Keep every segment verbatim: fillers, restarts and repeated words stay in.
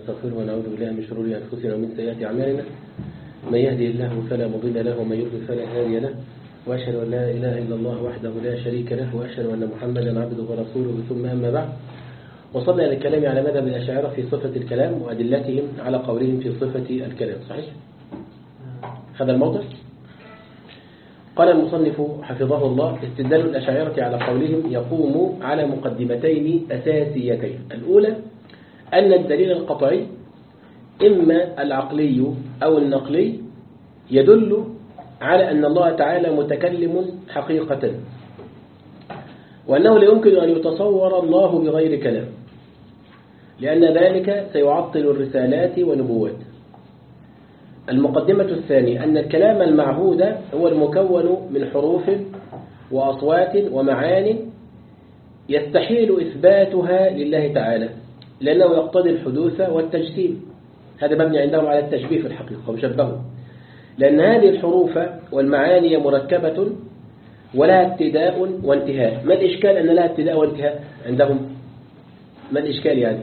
ونستغفره ونعوذ بالله من شرور أنفسنا ومن سيئات أعمالنا. من يهدي الله فلا مضل له ومن يضلل فلا هادي له، وأشهد أن لا إله إلا الله وحده لا شريك له، وأشهد أن محمدا عبده ورسوله، ثم أما بعد. وصلنا إلى الكلام على مذهب الأشاعرة في صفة الكلام وأدلتهم على قولهم في صفة الكلام. صحيح؟ هذا الموضوع قال المصنف حفظه الله: استدلال الأشاعرة على قولهم يقوم على مقدمتين أساسيتين. الأولى أن الدليل القطعي إما العقلي أو النقلي يدل على أن الله تعالى متكلم حقيقة، وأنه لا يمكن أن يتصور الله بغير كلام، لأن ذلك سيعطل الرسالات والنبوات. المقدمة الثانية أن الكلام المعهود هو المكون من حروف وأصوات ومعان يستحيل إثباتها لله تعالى، لأنه يقتضي الحدوث والتجسيم. هذا مبني عندهم على التشبيه في الحقيقة وشبهه، لأن هذه الحروف والمعاني مركبة ولها ابتداء وانتهاء. ما الإشكال أن لها ابتداء وانتهاء عندهم؟ ما الإشكال يعني؟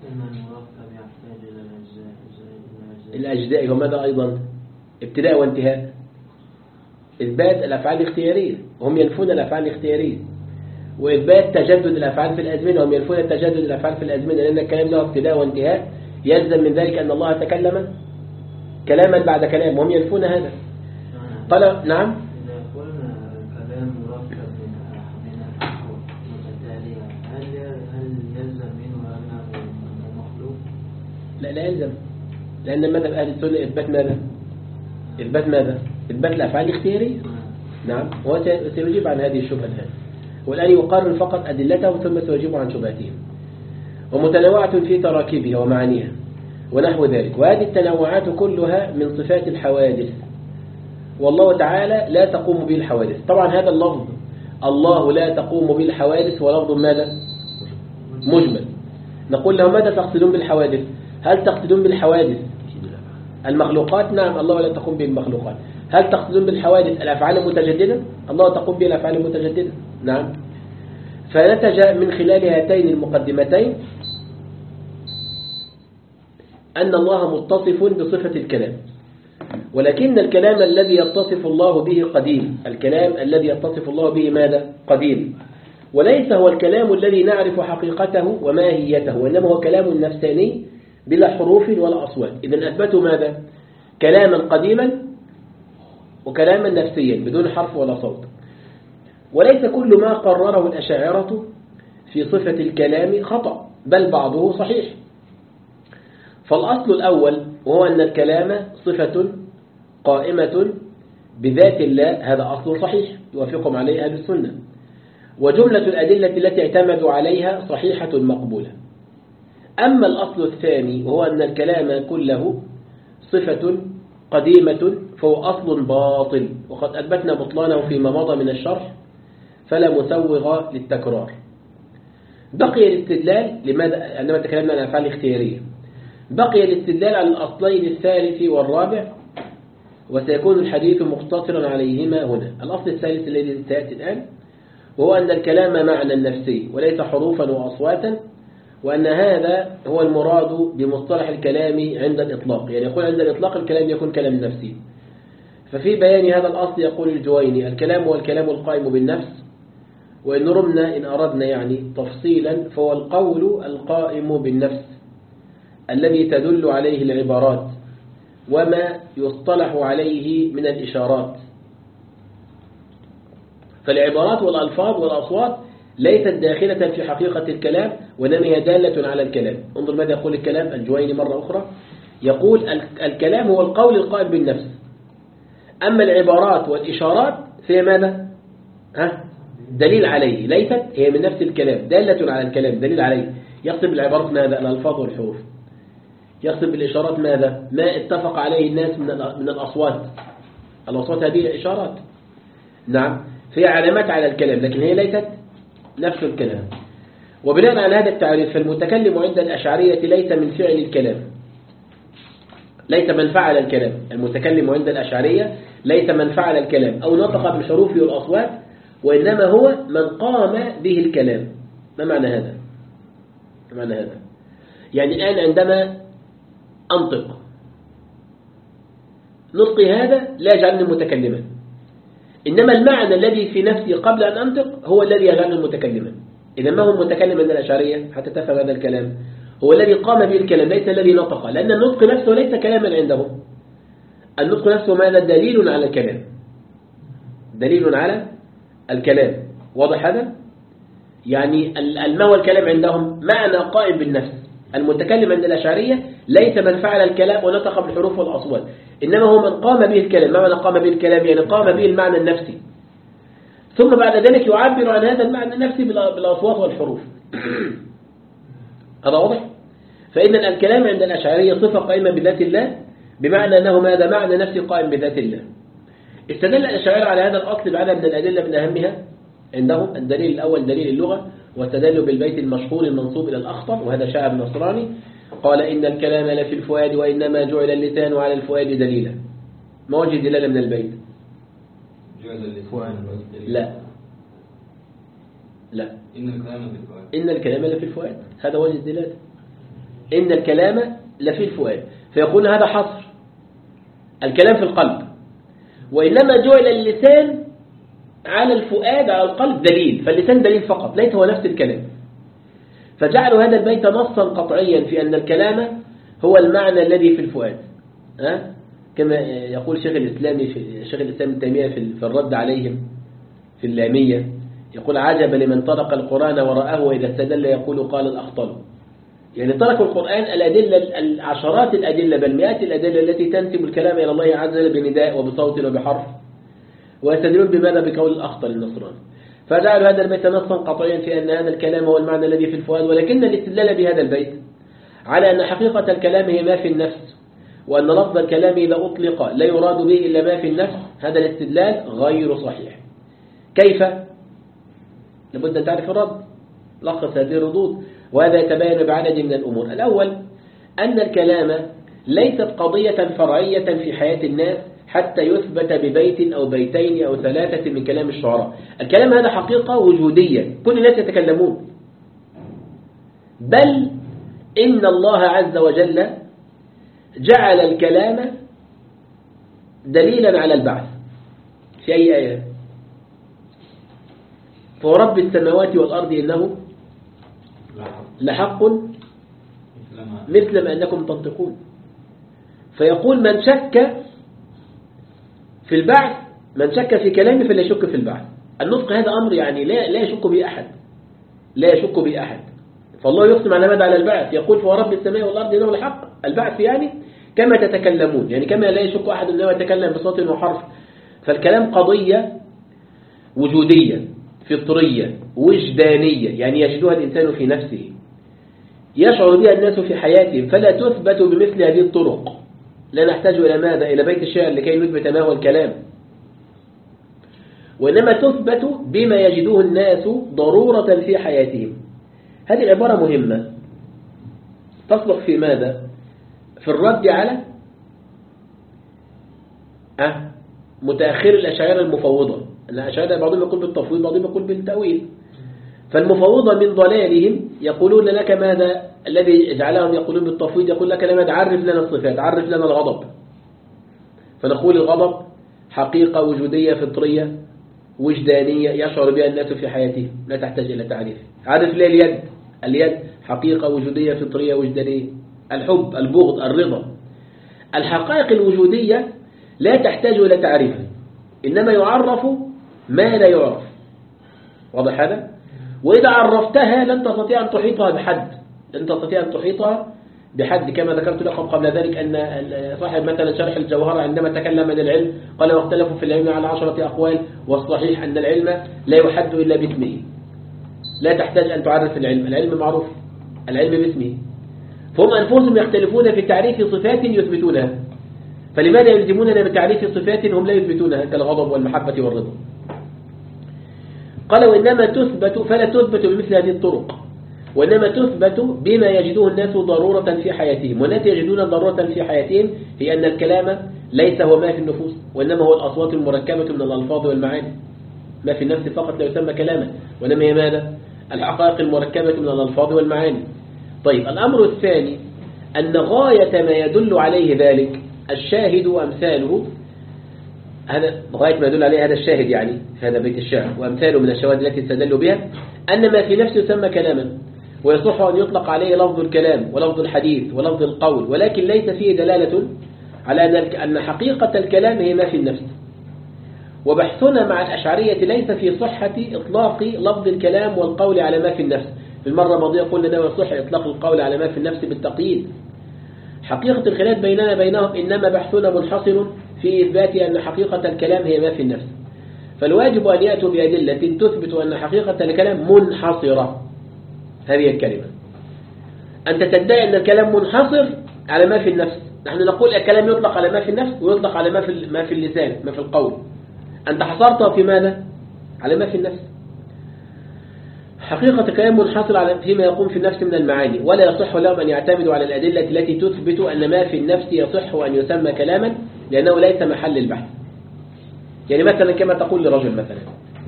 الأجزاء وماذا أيضا؟ ابتداء وانتهاء. إثبات الأفعال الاختيارية وهم ينفون الأفعال الاختيارية، وإثبات تجدد الأفعال في الأزمنة وهم ينفون تجدد الأفعال في الأزمنة، لأن الكلام له ابتداء وانتهاء، يلزم من ذلك أن الله تكلم كلاما بعد كلام وهم ينفون هذا. قال نعم. إذا قلنا كلام مركب من الحروف متتالية، هل هل يلزم منه أنه مخلوق؟ لا لا يلزم، لأن مذهب أهل السنة إثبات ماذا؟ إثبات ماذا؟ إثبات الأفعال الاختيارية. نعم، هو سيجيب عن هذه الشبهة الآن، والآن يقرر فقط أدلته ثم سيجيب عن شبهاتهم. ومتنوعة في تراكيبها ومعانيها ونحو ذلك، وهذه التنوعات كلها من صفات الحوادث، والله تعالى لا تقوم به الحوادث. طبعا هذا اللفظ الله لا تقوم به الحوادث ولفظ ماذا؟ مجمل. نقول له ماذا تقصدون بالحوادث؟ هل تقصدون بالحوادث المخلوقات؟ نعم، الله لا تقوم به المخلوقات. هل تقصدون بالحوادث الأفعال المتجددة؟ الله تقوم به الأفعال المتجددة. نعم. فنتج من خلال هاتين المقدمتين أن الله متصف بصفة الكلام، ولكن الكلام الذي يتصف الله به قديم. الكلام الذي يتصف الله به ماذا؟ قديم، وليس هو الكلام الذي نعرف حقيقته وماهيته، وإنما هو كلام نفساني بلا حروف ولا أصوات. إذن أثبتوا ماذا؟ كلاما قديما وكلاما نفسيا بدون حرف ولا صوت. وليس كل ما قرره الأشاعرة في صفة الكلام خطأ، بل بعضه صحيح. فالأصل الأول وهو أن الكلام صفة قائمة بذات الله، هذا أصل صحيح يوافقهم عليه أهل السنة، وجملة الأدلة التي اعتمدوا عليها صحيحة مقبولة. أما الأصل الثاني وهو أن الكلام كله صفة قديمة فهو أصل باطل، وقد أثبتنا بطلانه فيما مضى من الشرح، فلا مسوغ للتكرار. بقي الاستدلال لماذا عندما تكلمنا عن الأفعال الاختيارية، بقي الاستدلال على الأصلين الثالث والرابع، وسيكون الحديث مقتصرا عليهما هنا. الأصل الثالث الذي سيأتي الآن وهو أن الكلام معنى نفسي وليس حروفا وأصواتا، وأن هذا هو المراد بمصطلح الكلام عند الإطلاق. يعني يقول عند الإطلاق الكلام يكون كلام نفسي. ففي بيان هذا الأصل يقول الجويني: الكلام هو الكلام القائم بالنفس، وإن رمنا إن أردنا يعني تفصيلا فهو القول القائم بالنفس الذي تدل عليه العبارات وما يصطلح عليه من الإشارات. فالعبارات والألفاظ والأصوات ليست داخلة في حقيقة الكلام، وإنما هي دالة على الكلام. انظر ماذا يقول الكلام الجويني مرة أخرى، يقول الكلام هو القول القائم بالنفس، أما العبارات والإشارات فهي ماذا؟ ها؟ دليل عليه، ليست هي من نفس الكلام، دالة على الكلام دليل عليه. يقصد بالعبارات ماذا؟ الألفاظ والحروف. يقصد بالإشارات ماذا؟ ما اتفق عليه الناس من الأصوات. الأصوات هذه إشارات، نعم، فهي علامات على الكلام، لكن هي ليست نفس الكلام. وبناء على هذا التعريف فالمتكلم عند الأشعرية ليس من فعل الكلام، ليس من فعل الكلام. المتكلم عند الأشعرية ليس من فعل الكلام أو نطق بالحروف والأصوات، وإنما هو من قام به الكلام. ما معنى هذا؟ ما معنى هذا؟ يعني الآن عندما أنطق، نطقي هذا لا يجعلني متكلما، إنما المعنى الذي في نفسي قبل أن أنطق هو الذي يجعلني متكلما. إذا ما هو متكلم من الأشعرية حتى تفهم هذا الكلام؟ هو الذي قام به الكلام ليس الذي نطق، لأن النطق نفسه ليس كلاما عندهم. النطق نفسه ماذا؟ دليل على الكلام، دليل على الكلام. واضح هذا؟ يعني ما هو الكلام عندهم؟ معنى قائم بالنفس. المتكلم عند الأشعرية ليس من فعل الكلام ونطق بالحروف والأصوات، إنما هو من قام به الكلام. ما معنى قام به الكلام؟ يعني قام به المعنى النفسي، ثم بعد ذلك يعبر عن هذا المعنى النفسي بالأصوات والحروف. هذا واضح؟ فإن الكلام عند الأشعرية صفة قائمة بذات الله، بمعنى أنه ماذا؟ معنى نفسي قائم بذات الله. استدل الأشاعرة على هذا الأصل بعدد من الأدلة من أهمها عندهم. الدليل الأول دليل اللغة، واستدلوا بالبيت المشهور المنصوب إلى الأخطر، وهذا شاعر نصراني قال إن الكلام لفي الفؤاد وإنما جعل اللسان على الفؤاد دليلا. ما وجه الدلالة من البيت؟ جعل اللسان لا لا إن الكلام لفي الفؤاد، إن الكلام لفي الفؤاد، هذا وجه الدلالة. إن الكلام لفي الفؤاد، فيقول هذا حصر الكلام في القلب، وإنما جعل اللسان على الفؤاد على القلب دليل، فاللسان دليل فقط ليس هو نفس الكلام. فجعلوا هذا البيت نصا قطعيا في أن الكلام هو المعنى الذي في الفؤاد. أه؟ كما يقول شيخ الإسلام في شيخ الإسلام ابن تيمية في الرد عليهم في اللامية، يقول عجب لمن طرق القرآن ورآه وإذا استدل يقول قال الأخطل. يعني تركوا القرآن الأدلة العشرات الأدلة بل مئات الأدلة التي تنسب الكلام إلى الله عز وجل بنداء وبصوت وبحرف، ويستدلون بماذا؟ بقول الأخطل النصراني. فجعلوا هذا البيت نصا قطعيا في أن هذا الكلام هو المعنى الذي في الفؤاد، ولكن الاستدلال بهذا البيت على أن حقيقة الكلام هي ما في النفس، وأن لفظ الكلام إذا أطلق لا يراد به إلا ما في النفس، هذا الاستدلال غير صحيح. كيف؟ لابد أن تعرف الرد، لخص هذه الردود، وهذا يتبين بعدد من الأمور. الأول أن الكلام ليست قضية فرعية في حياة الناس حتى يثبت ببيت أو بيتين أو ثلاثة من كلام الشعراء. الكلام هذا حقيقة وجودية، كل الناس يتكلمون، بل إن الله عز وجل جعل الكلام دليلا على البعث في أي آية؟ فورب السماوات والأرض إنه لحق مثل ما أنكم تنطقون. فيقول من شك في البعث، من شك في كلامه فلا يشك في البعث. النطق هذا أمر يعني لا لا يشك به أحد، لا يشك به أحد. فالله يقسم على ماذا؟ على البعث، يقول فورب السماء والأرض إنه لحق. البعث يعني كما تتكلمون، يعني كما لا يشك أحد أنه يتكلم بصوت وحرف. فالكلام قضية وجودية فطرية وجدانية، يعني يجدها الإنسان في نفسه يشعر بها الناس في حياتهم، فلا تثبت بمثل هذه الطرق. لا نحتاج إلى ماذا؟ إلى بيت الشعر لكي نثبت ما هو الكلام، وإنما تثبت بما يجدوه الناس ضرورة في حياتهم. هذه العبارة مهمة تصلح في ماذا؟ في الرد على أه متأخر الأشاعرة المفوضة. الأشاعرة بعضهم يقول بالتفويض بعضهم يقول بالتأويل. فالمفوضة من ضلالهم يقولون لك ماذا الذي جعلهم يقولون بالتفويض؟ يقول لك لماذا؟ عرف لنا الصفات، عرف لنا الغضب. فنقول الغضب حقيقة وجودية فطرية وجدانية يشعر بها الناس في حياتهم، لا تحتاج إلى تعريف. عرف ليه اليد؟ اليد حقيقة وجودية فطرية وجدانية. الحب، البغض، الرضا. الحقائق الوجودية لا تحتاج إلى تعريف، إنما يعرف ما لا يعرف. واضح هذا؟ وإذا عرفتها لن تستطيع أن تحيطها بحد، لن تستطيع أن تحيطها بحد. كما ذكرت لكم قبل ذلك أن صاحب مثلا شرح الجوهرة عندما تكلم عن العلم قال واختلفوا في العلم على عشرة أقوال، والصحيح أن العلم لا يحد إلا باسمه. لا تحتاج أن تعرف العلم، العلم معروف، العلم باسمه. فهم أنفسهم يختلفون في تعريف صفات يثبتونها، فلماذا يلزموننا بتعريف صفات هم لا يثبتونها كالغضب والمحبة والرضا؟ قال وإنما تثبت، فلا تثبت بمثل هذه الطرق، وإنما تثبت بما يجدوه الناس ضرورة في حياتهم. والناس يجدون ضرورة في حياتهم هي أن الكلام ليس هو ما في النفوس، وإنما هو الأصوات المركبة من الألفاظ والمعاني. ما في النفس فقط لا يسمى كلاما، وإنما هي ماذا؟ الحقائق المركبة من الألفاظ والمعاني. طيب الأمر الثاني أن غاية ما يدل عليه ذلك الشاهد وأمثاله، هذا غاية ما يدل عليه هذا الشاهد يعني في هذا بيت الشعر وأمثاله من الشواهد التي استدلوا بها، أن ما في نفسه يسمى كلاما، ويصح أن يطلق عليه لفظ الكلام ولفظ الحديث ولفظ القول، ولكن ليس فيه دلالة على أن حقيقة الكلام هي ما في النفس. وبحثنا مع الأشعرية ليس في صحة إطلاق لفظ الكلام والقول على ما في النفس. في المرة الماضية قلنا أنه يصح إطلاق القول على ما في النفس بالتقييد. حقيقة الخلاف بيننا بينهم إنما بحثنا منحصر في إثبات أن حقيقة الكلام هي ما في النفس، فالواجب أن يأتوا بأدلة تثبت أن حقيقة الكلام منحصرة. هذه الكلمة أنت تدعي أن الكلام منحصر على ما في النفس، نحن نقول الكلام يطلق على ما في النفس ويطلق على ما في ما في اللسان ما في القول، أنت حصرته في ماذا؟ على ما في النفس. حقيقة الكلام منحصر على فيما يقوم في النفس من المعاني، ولا يصح لهم أن يعتمدوا على الأدلة التي تثبت أن ما في النفس يصح أن يسمى كلاما، لأنه ليس محل البحث. يعني مثلا كما تقول لرجل مثلا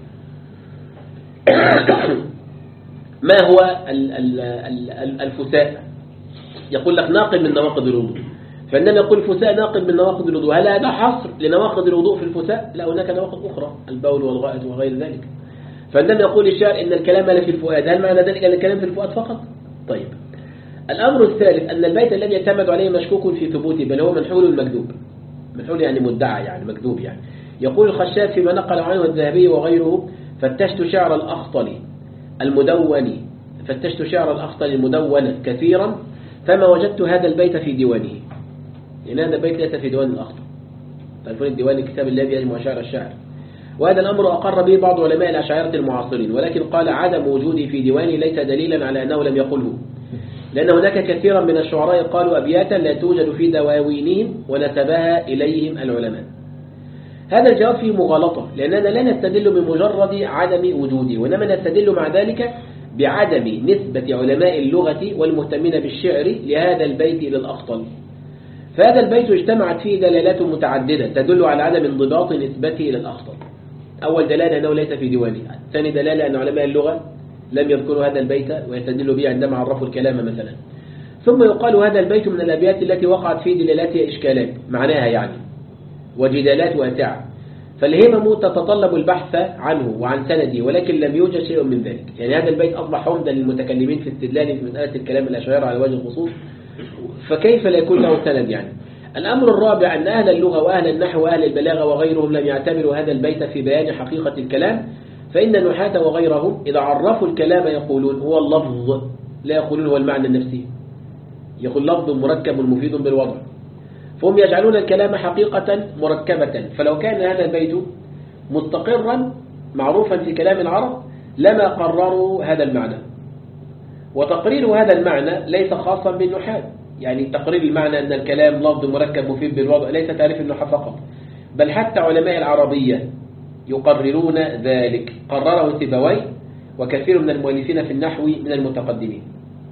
ما هو الفساء؟ يقول لك ناقض من نواقض الوضوء، فعندما يقول الفساء ناقض من نواقض الوضوء، هل هذا حصر لنواقض الوضوء في الفساء؟ لا، هناك نواقض أخرى، البول والغائط وغير ذلك. فعندما يقول الشاعر إن الكلام لا في الفؤاد، هل معنى ذلك أن الكلام في الفؤاد فقط؟ طيب، الأمر الثالث أن البيت الذي يعتمد عليه مشكوك في ثبوته، بل هو منحول المكذوب. منحول يعني مدعى، يعني مكذوب. يعني يقول الخشاب فيما نقل عنه الذهبي وغيره: فتشت شعر الأخطل المدون فتشت شعر الأخطل المدون كثيرا فما وجدت هذا البيت في ديوانه. يعني هذا البيت ليس في ديوان الأخطل، تعرفون الديوان الكتاب الذي يجمع شعر الشعر. وهذا الأمر أقر به بعض علماء الأشاعرة المعاصرين، ولكن قال عدم وجودي في ديواني ليس دليلا على أنه لم يقله، لأن هناك كثيرا من الشعراء قالوا أبياتا لا توجد في دواوينهم ونسبها إليهم العلماء. هذا الجواب فيه مغالطة، لأننا لا نستدل بمجرد عدم وجوده، وإنما نستدل مع ذلك بعدم نسبة علماء اللغة والمهتمين بالشعر لهذا البيت إلى الأخطل. فهذا البيت اجتمعت فيه دلالات متعددة تدل على عدم انضباط نسبته إلى الأخطل. أول دلالة أنه ليس في ديوانه، ثاني دلالة أن علماء اللغة لم يذكروا هذا البيت ويستدلوا به عندما عرفوا الكلام مثلا. ثم يقال هذا البيت من الأبيات التي وقعت في دلالاتها إشكالات معناها يعني وجدالات واسعة، فالهمم تتطلب البحث عنه وعن سنده، ولكن لم يوجد شيء من ذلك. يعني هذا البيت أصبح حمدا للمتكلمين في استدلال في مسألة الكلام الأشاعرة على وجه الخصوص، فكيف لا يكون له سند يعني؟ الأمر الرابع أن أهل اللغة وأهل النحو وأهل البلاغة وغيرهم لم يعتبروا هذا البيت في بيان حقيقة الكلام، فإن النحاة وغيرهم إذا عرفوا الكلام يقولون هو اللفظ، لا يقولون هو المعنى النفسي. يقول لفظ مركب مفيد بالوضع، فهم يجعلون الكلام حقيقة مركبة. فلو كان هذا البيت مستقرا معروفا في كلام العرب لما قرروا هذا المعنى. وتقرير هذا المعنى ليس خاصا بالنحاة، يعني تقرير المعنى أن الكلام لفظ مركب مفيد بالوضع ليس تعريف النحاة فقط، بل حتى علماء العربية يقررون ذلك. قرره سيبويه وكثير من المؤلفين في النحو من المتقدمين.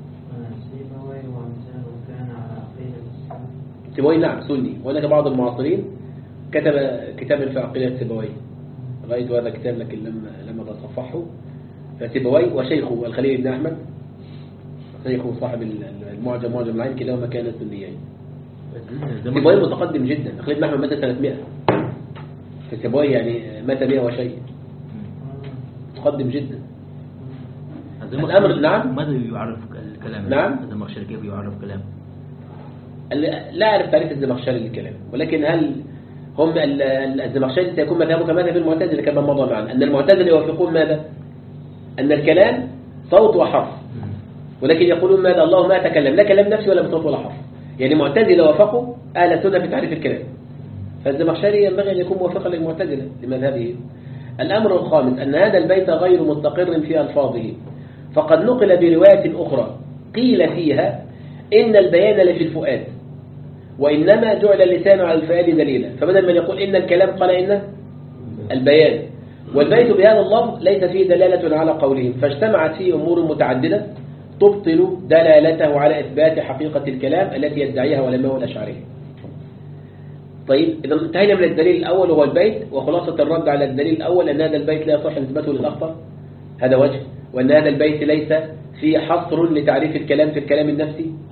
سيبويه نعم سني، وهناك بعض المعاصرين كتب كتابا في عقيدة سيبويه، رأيت هذا كتاب لكن لما لما بصفحه. فسيبويه وشيخه الخليل بن أحمد، شيخه صاحب المعجم معجم العين، كلاهما كان سنيين. سيبويه متقدم جدا، الخليل بن أحمد مات سنة مئة، فسيبويه يعني مات مئة وشيء، متقدم جدا. الأمر نعم. ماذا يعرف الكلام؟ نعم. الزمخشري كيف يعرف كلام؟ لا أعرف تعريف الزمخشري للكلام، ولكن هل هم الزمخشري سيكون مذهبه كمذهب المعتزلة كما مضى معنا، أن المعتزلة يوافقون ماذا؟ أن الكلام صوت وحرف، ولكن يقولون ماذا؟ الله ما أتكلم لا كلام نفسي ولا بصوت ولا حرف. يعني معتزلة وافقوا أهل السنة في تعريف الكلام، فالزمخشري ينبغي أن يكون موافقا للمعتزلة لمذهبه. الأمر الخامس أن هذا البيت غير مستقر في ألفاظه، فقد نقل برواية أخرى قيل فيها إن البيان لفي الفؤاد، وإنما جعل اللسان على الفؤاد دليلا، فبدل من يقول إن الكلام قال إن البيان. والبيت بهذا اللفظ ليس فيه دلالة على قولهم، فاجتمعت فيه أمور متعددة تبطل دلالته على إثبات حقيقة الكلام التي يدعيها علماء الأشعرية. طيب إذا انتهينا من الدليل الأول وهو البيت، وخلاصة الرد على الدليل الأول أن هذا البيت لا يصح نسبته للأخطر، هذا وجه، وأن هذا البيت ليس في حصر لتعريف الكلام في الكلام النفسي،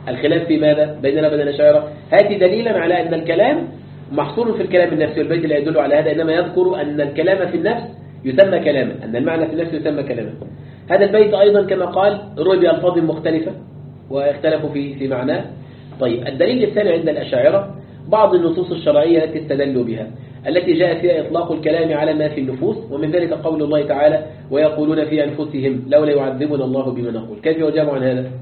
الخلاف في ماذا بيننا وبين الأشاعرة؟ هاتي دليلا على أن الكلام محصور في الكلام النفسي، والبيت لا يدل على هذا، إنما يذكر أن الكلام في النفس يسمى كلاما، أن المعنى في النفس يسمى كلاما. هذا البيت أيضا كما قال روي بألفاظ مختلفة واختلفوا في في معناه. طيب الدليل الثاني عند الأشاعرة بعض النصوص الشرعية التي استدلوا بها التي جاء فيها إطلاق الكلام على ما في النفوس، ومن ذلك قول الله تعالى ويقولون في أنفسهم لولا يعذبنا الله بما نقول. كيف يجابوا عن هذا؟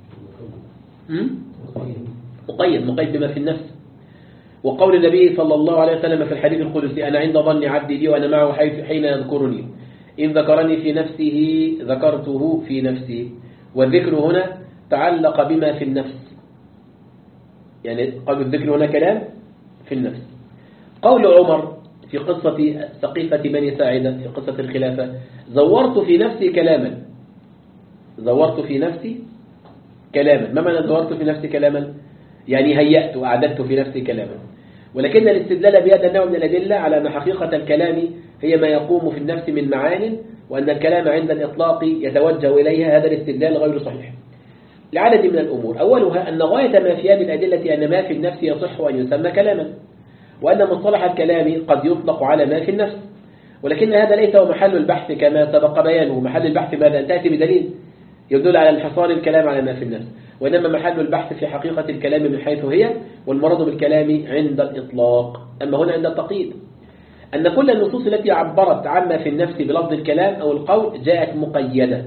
مقيد مقيد بما في النفس. وقول النبي صلى الله عليه وسلم في الحديث القدسي أنا عند ظن عبدي بي وأنا معه حين يذكرني إن ذكرني في نفسه ذكرته في نفسي. والذكر هنا تعلق بما في النفس، يعني قالوا الذكر هنا كلام في النفس. قول عمر في قصة سقيفة بني ساعدة في قصة الخلافة زورت في نفسي كلاما، زورت في نفسي كلاما. ما معنى زورت في نفسي كلاما؟ يعني هيأت وأعددت في نفسي كلاما. ولكن الاستدلال بهذا النوع من الأدلة على أن حقيقة الكلام هي ما يقوم في النفس من معان، وأن الكلام عند الإطلاق يتوجه إليها، هذا الاستدلال غير صحيح لعدد من الأمور. أولها أن غاية ما في هذه الأدلة أن ما في النفس يصح أن يسمى كلاما، وأن مصطلح الكلام قد يطلق على ما في النفس، ولكن هذا ليس هو محل البحث كما سبق بيانه. محل البحث ماذا؟ أن تأتي بدليل يدل على انحصار الكلام على ما في النفس، وإنما محل البحث في حقيقة الكلام من حيث هي، والمراد بالكلام عند الإطلاق. أما هنا عند التقييد أن كل النصوص التي عبرت عما في النفس بلفظ الكلام أو القول جاءت مقيدة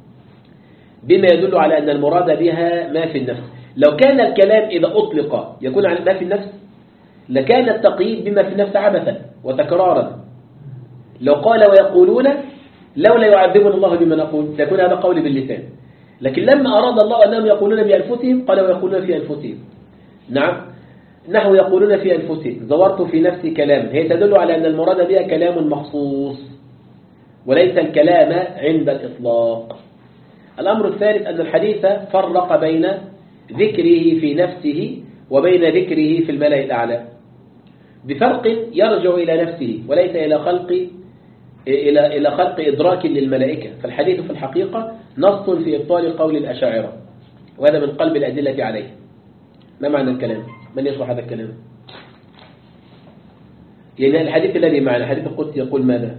بما يدل على أن المراد بها ما في النفس. لو كان الكلام إذا أطلق يكون على ما في النفس لكان التقييد بما في النفس عبثا وتكرارا. لو قال ويقولون لولا يعذبنا الله بما نقول يكون هذا قول باللسان، لكن لما أراد الله أنهم يقولون بأنفسهم قال ويقولون في أنفسهم. نعم، نحو يقولون في أنفسهم زورت في نفسي كلام، هي تدل على أن المراد بها كلام مخصوص وليس الكلام عند الإطلاق. الأمر الثالث أن الحديث فرق بين ذكره في نفسه وبين ذكره في الملأ الأعلى بفرق يرجع إلى نفسه وليس إلى خلق إلى إلى خلق إدراك للملائكة. فالحديث في الحقيقة نص في إبطال قول الأشاعرة، وهذا من قلب الأدلة عليه. ما معنى الكلام؟ من يشرح هذا الكلام؟ يعني الحديث الذي معنا الحديث القدسي يقول ماذا؟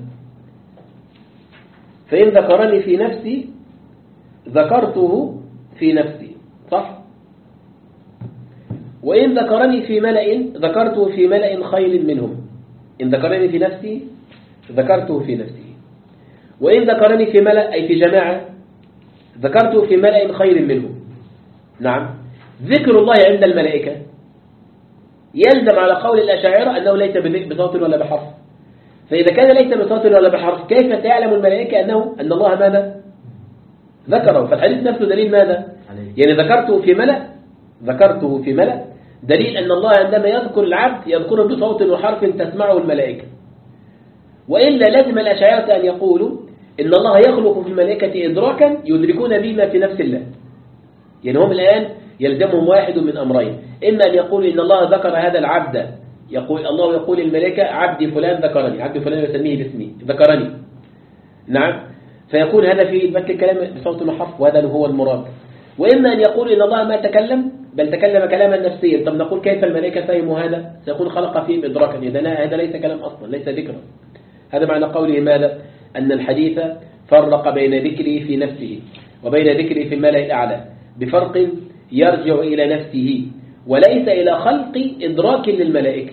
فإن ذكرني في نفسي ذكرته في نفسي، صح؟ وإن ذكرني في ملأ ذكرته في ملأ خير منهم. إن ذكرني في نفسي ذكرته في نفسي، وإن ذكرني في ملأ أي في جماعة ذكرته في ملأ خير منهم. نعم، ذكر الله عند الملائكة يلزم على قول الأشاعرة أنه ليس بصوت ولا بحرف، فإذا كان ليس بصوت ولا بحرف كيف تعلم الملائكة أنه أن الله ماذا ذكره؟ فالحديث نفسه دليل ماذا؟ يعني ذكرته في ملأ ذكرته في ملأ دليل أن الله عندما يذكر العبد يذكره بصوت وحرف تسمعه الملائكة. وإلا لازم الأشاعرة أن يقولوا إن الله يخلق في الملائكة إدراكا يدركون به ما في نفس الله. يعني هم الآن يلزمهم واحد من أمرين، إما أن يقول إن الله ذكر هذا العبد، يقول الله يقول الملائكة عبدي فلان ذكرني، عبدي فلان يسميه باسمي ذكرني. نعم، فيكون هذا في بك الكلام بصوت وحرف، وهذا هو المراد. وإما أن يقول إن الله ما تكلم بل تكلم كلاما نفسيا. طب نقول كيف الملائكة فهموا هذا؟ سيكون خلق فيهم إدراكا، إذن هذا ليس كلام أصلا، ليس ذكرا. هذا معنى قوله ماذا؟ أن الحديث فرق بين ذكره في نفسه وبين ذكره في الملأ الأعلى بفرق يرجع إلى نفسه وليس إلى خلق إدراك للملائكة.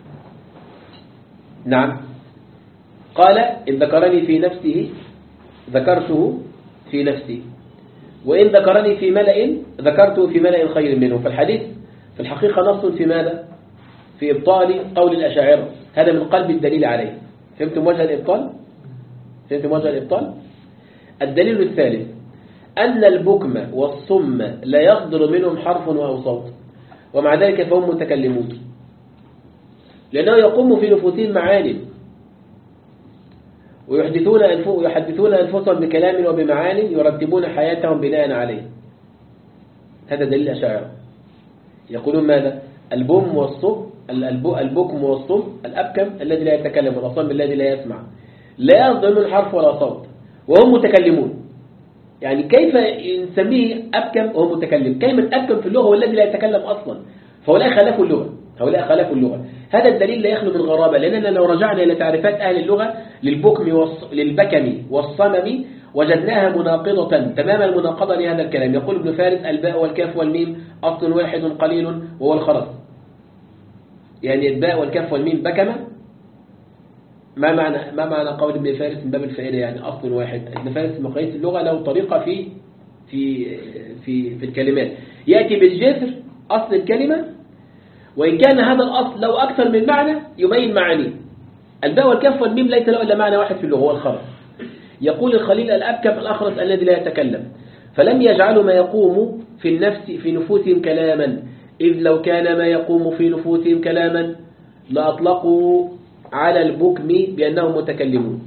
نعم، قال إن ذكرني في نفسه ذكرته في نفسي، وإن ذكرني في ملأ ذكرته في ملأ خير منه. فالحديث في الحقيقة نص في ماذا؟ في إبطال قول الأشاعرة، هذا من قلب الدليل عليه. فهمتم وجه الإبطال؟ فهمتم وجه الإبطال؟ الدليل الثالث أن البكم والصم لا يصدر منهم حرف أو صوت، ومع ذلك فهم متكلمون، لأنه يقوم في نفوسهم معاني ويحدثون ويحدثون أنفسهم بكلام وبمعاني يرتبون حياتهم بناء عليه. هذا دليل الأشاعرة. يقولون ماذا؟ البم والصم البكم والصم الأبكم الذي لا يتكلم والأصم الذي لا يسمع لا يصدر من حرف ولا صوت، وهم متكلمون. يعني كيف نسميه أبكم وهو متكلم؟ كلمة أبكم في اللغة هو الذي لا يتكلم أصلا، فهؤلاء خالفوا اللغة، هؤلاء خالفوا اللغة. هذا الدليل لا يخلو من غرابة، لأننا لو رجعنا إلى تعريفات أهل اللغة للبكم والص... للبكم والصمم وجدناها مناقضة تمام المناقضة لهذا الكلام. يقول ابن فارس: الباء والكاف والميم أصل واحد قليل وهو الخرس. يعني الباء والكاف والميم بكمة. ما معنى ما معنى قول ابن فارس من باب الفائدة؟ يعني أصل واحد. ابن فارس مقاييس اللغة له طريقة في في في في الكلمات، يأتي بالجذر أصل الكلمة، وإن كان هذا الأصل لو أكثر من معنى يبين معانيه. الباء والكاف والميم ليس له إلا معنى واحد في اللغة، هو الخرس. يقول الخليل: الأبكم الأخرس الذي لا يتكلم، فلم يجعلوا ما يقوم في النفس في نفوسهم كلاما، إذ لو كان ما يقوم في نفوسهم كلاما لأطلقوا على البكم بأنهم متكلمون.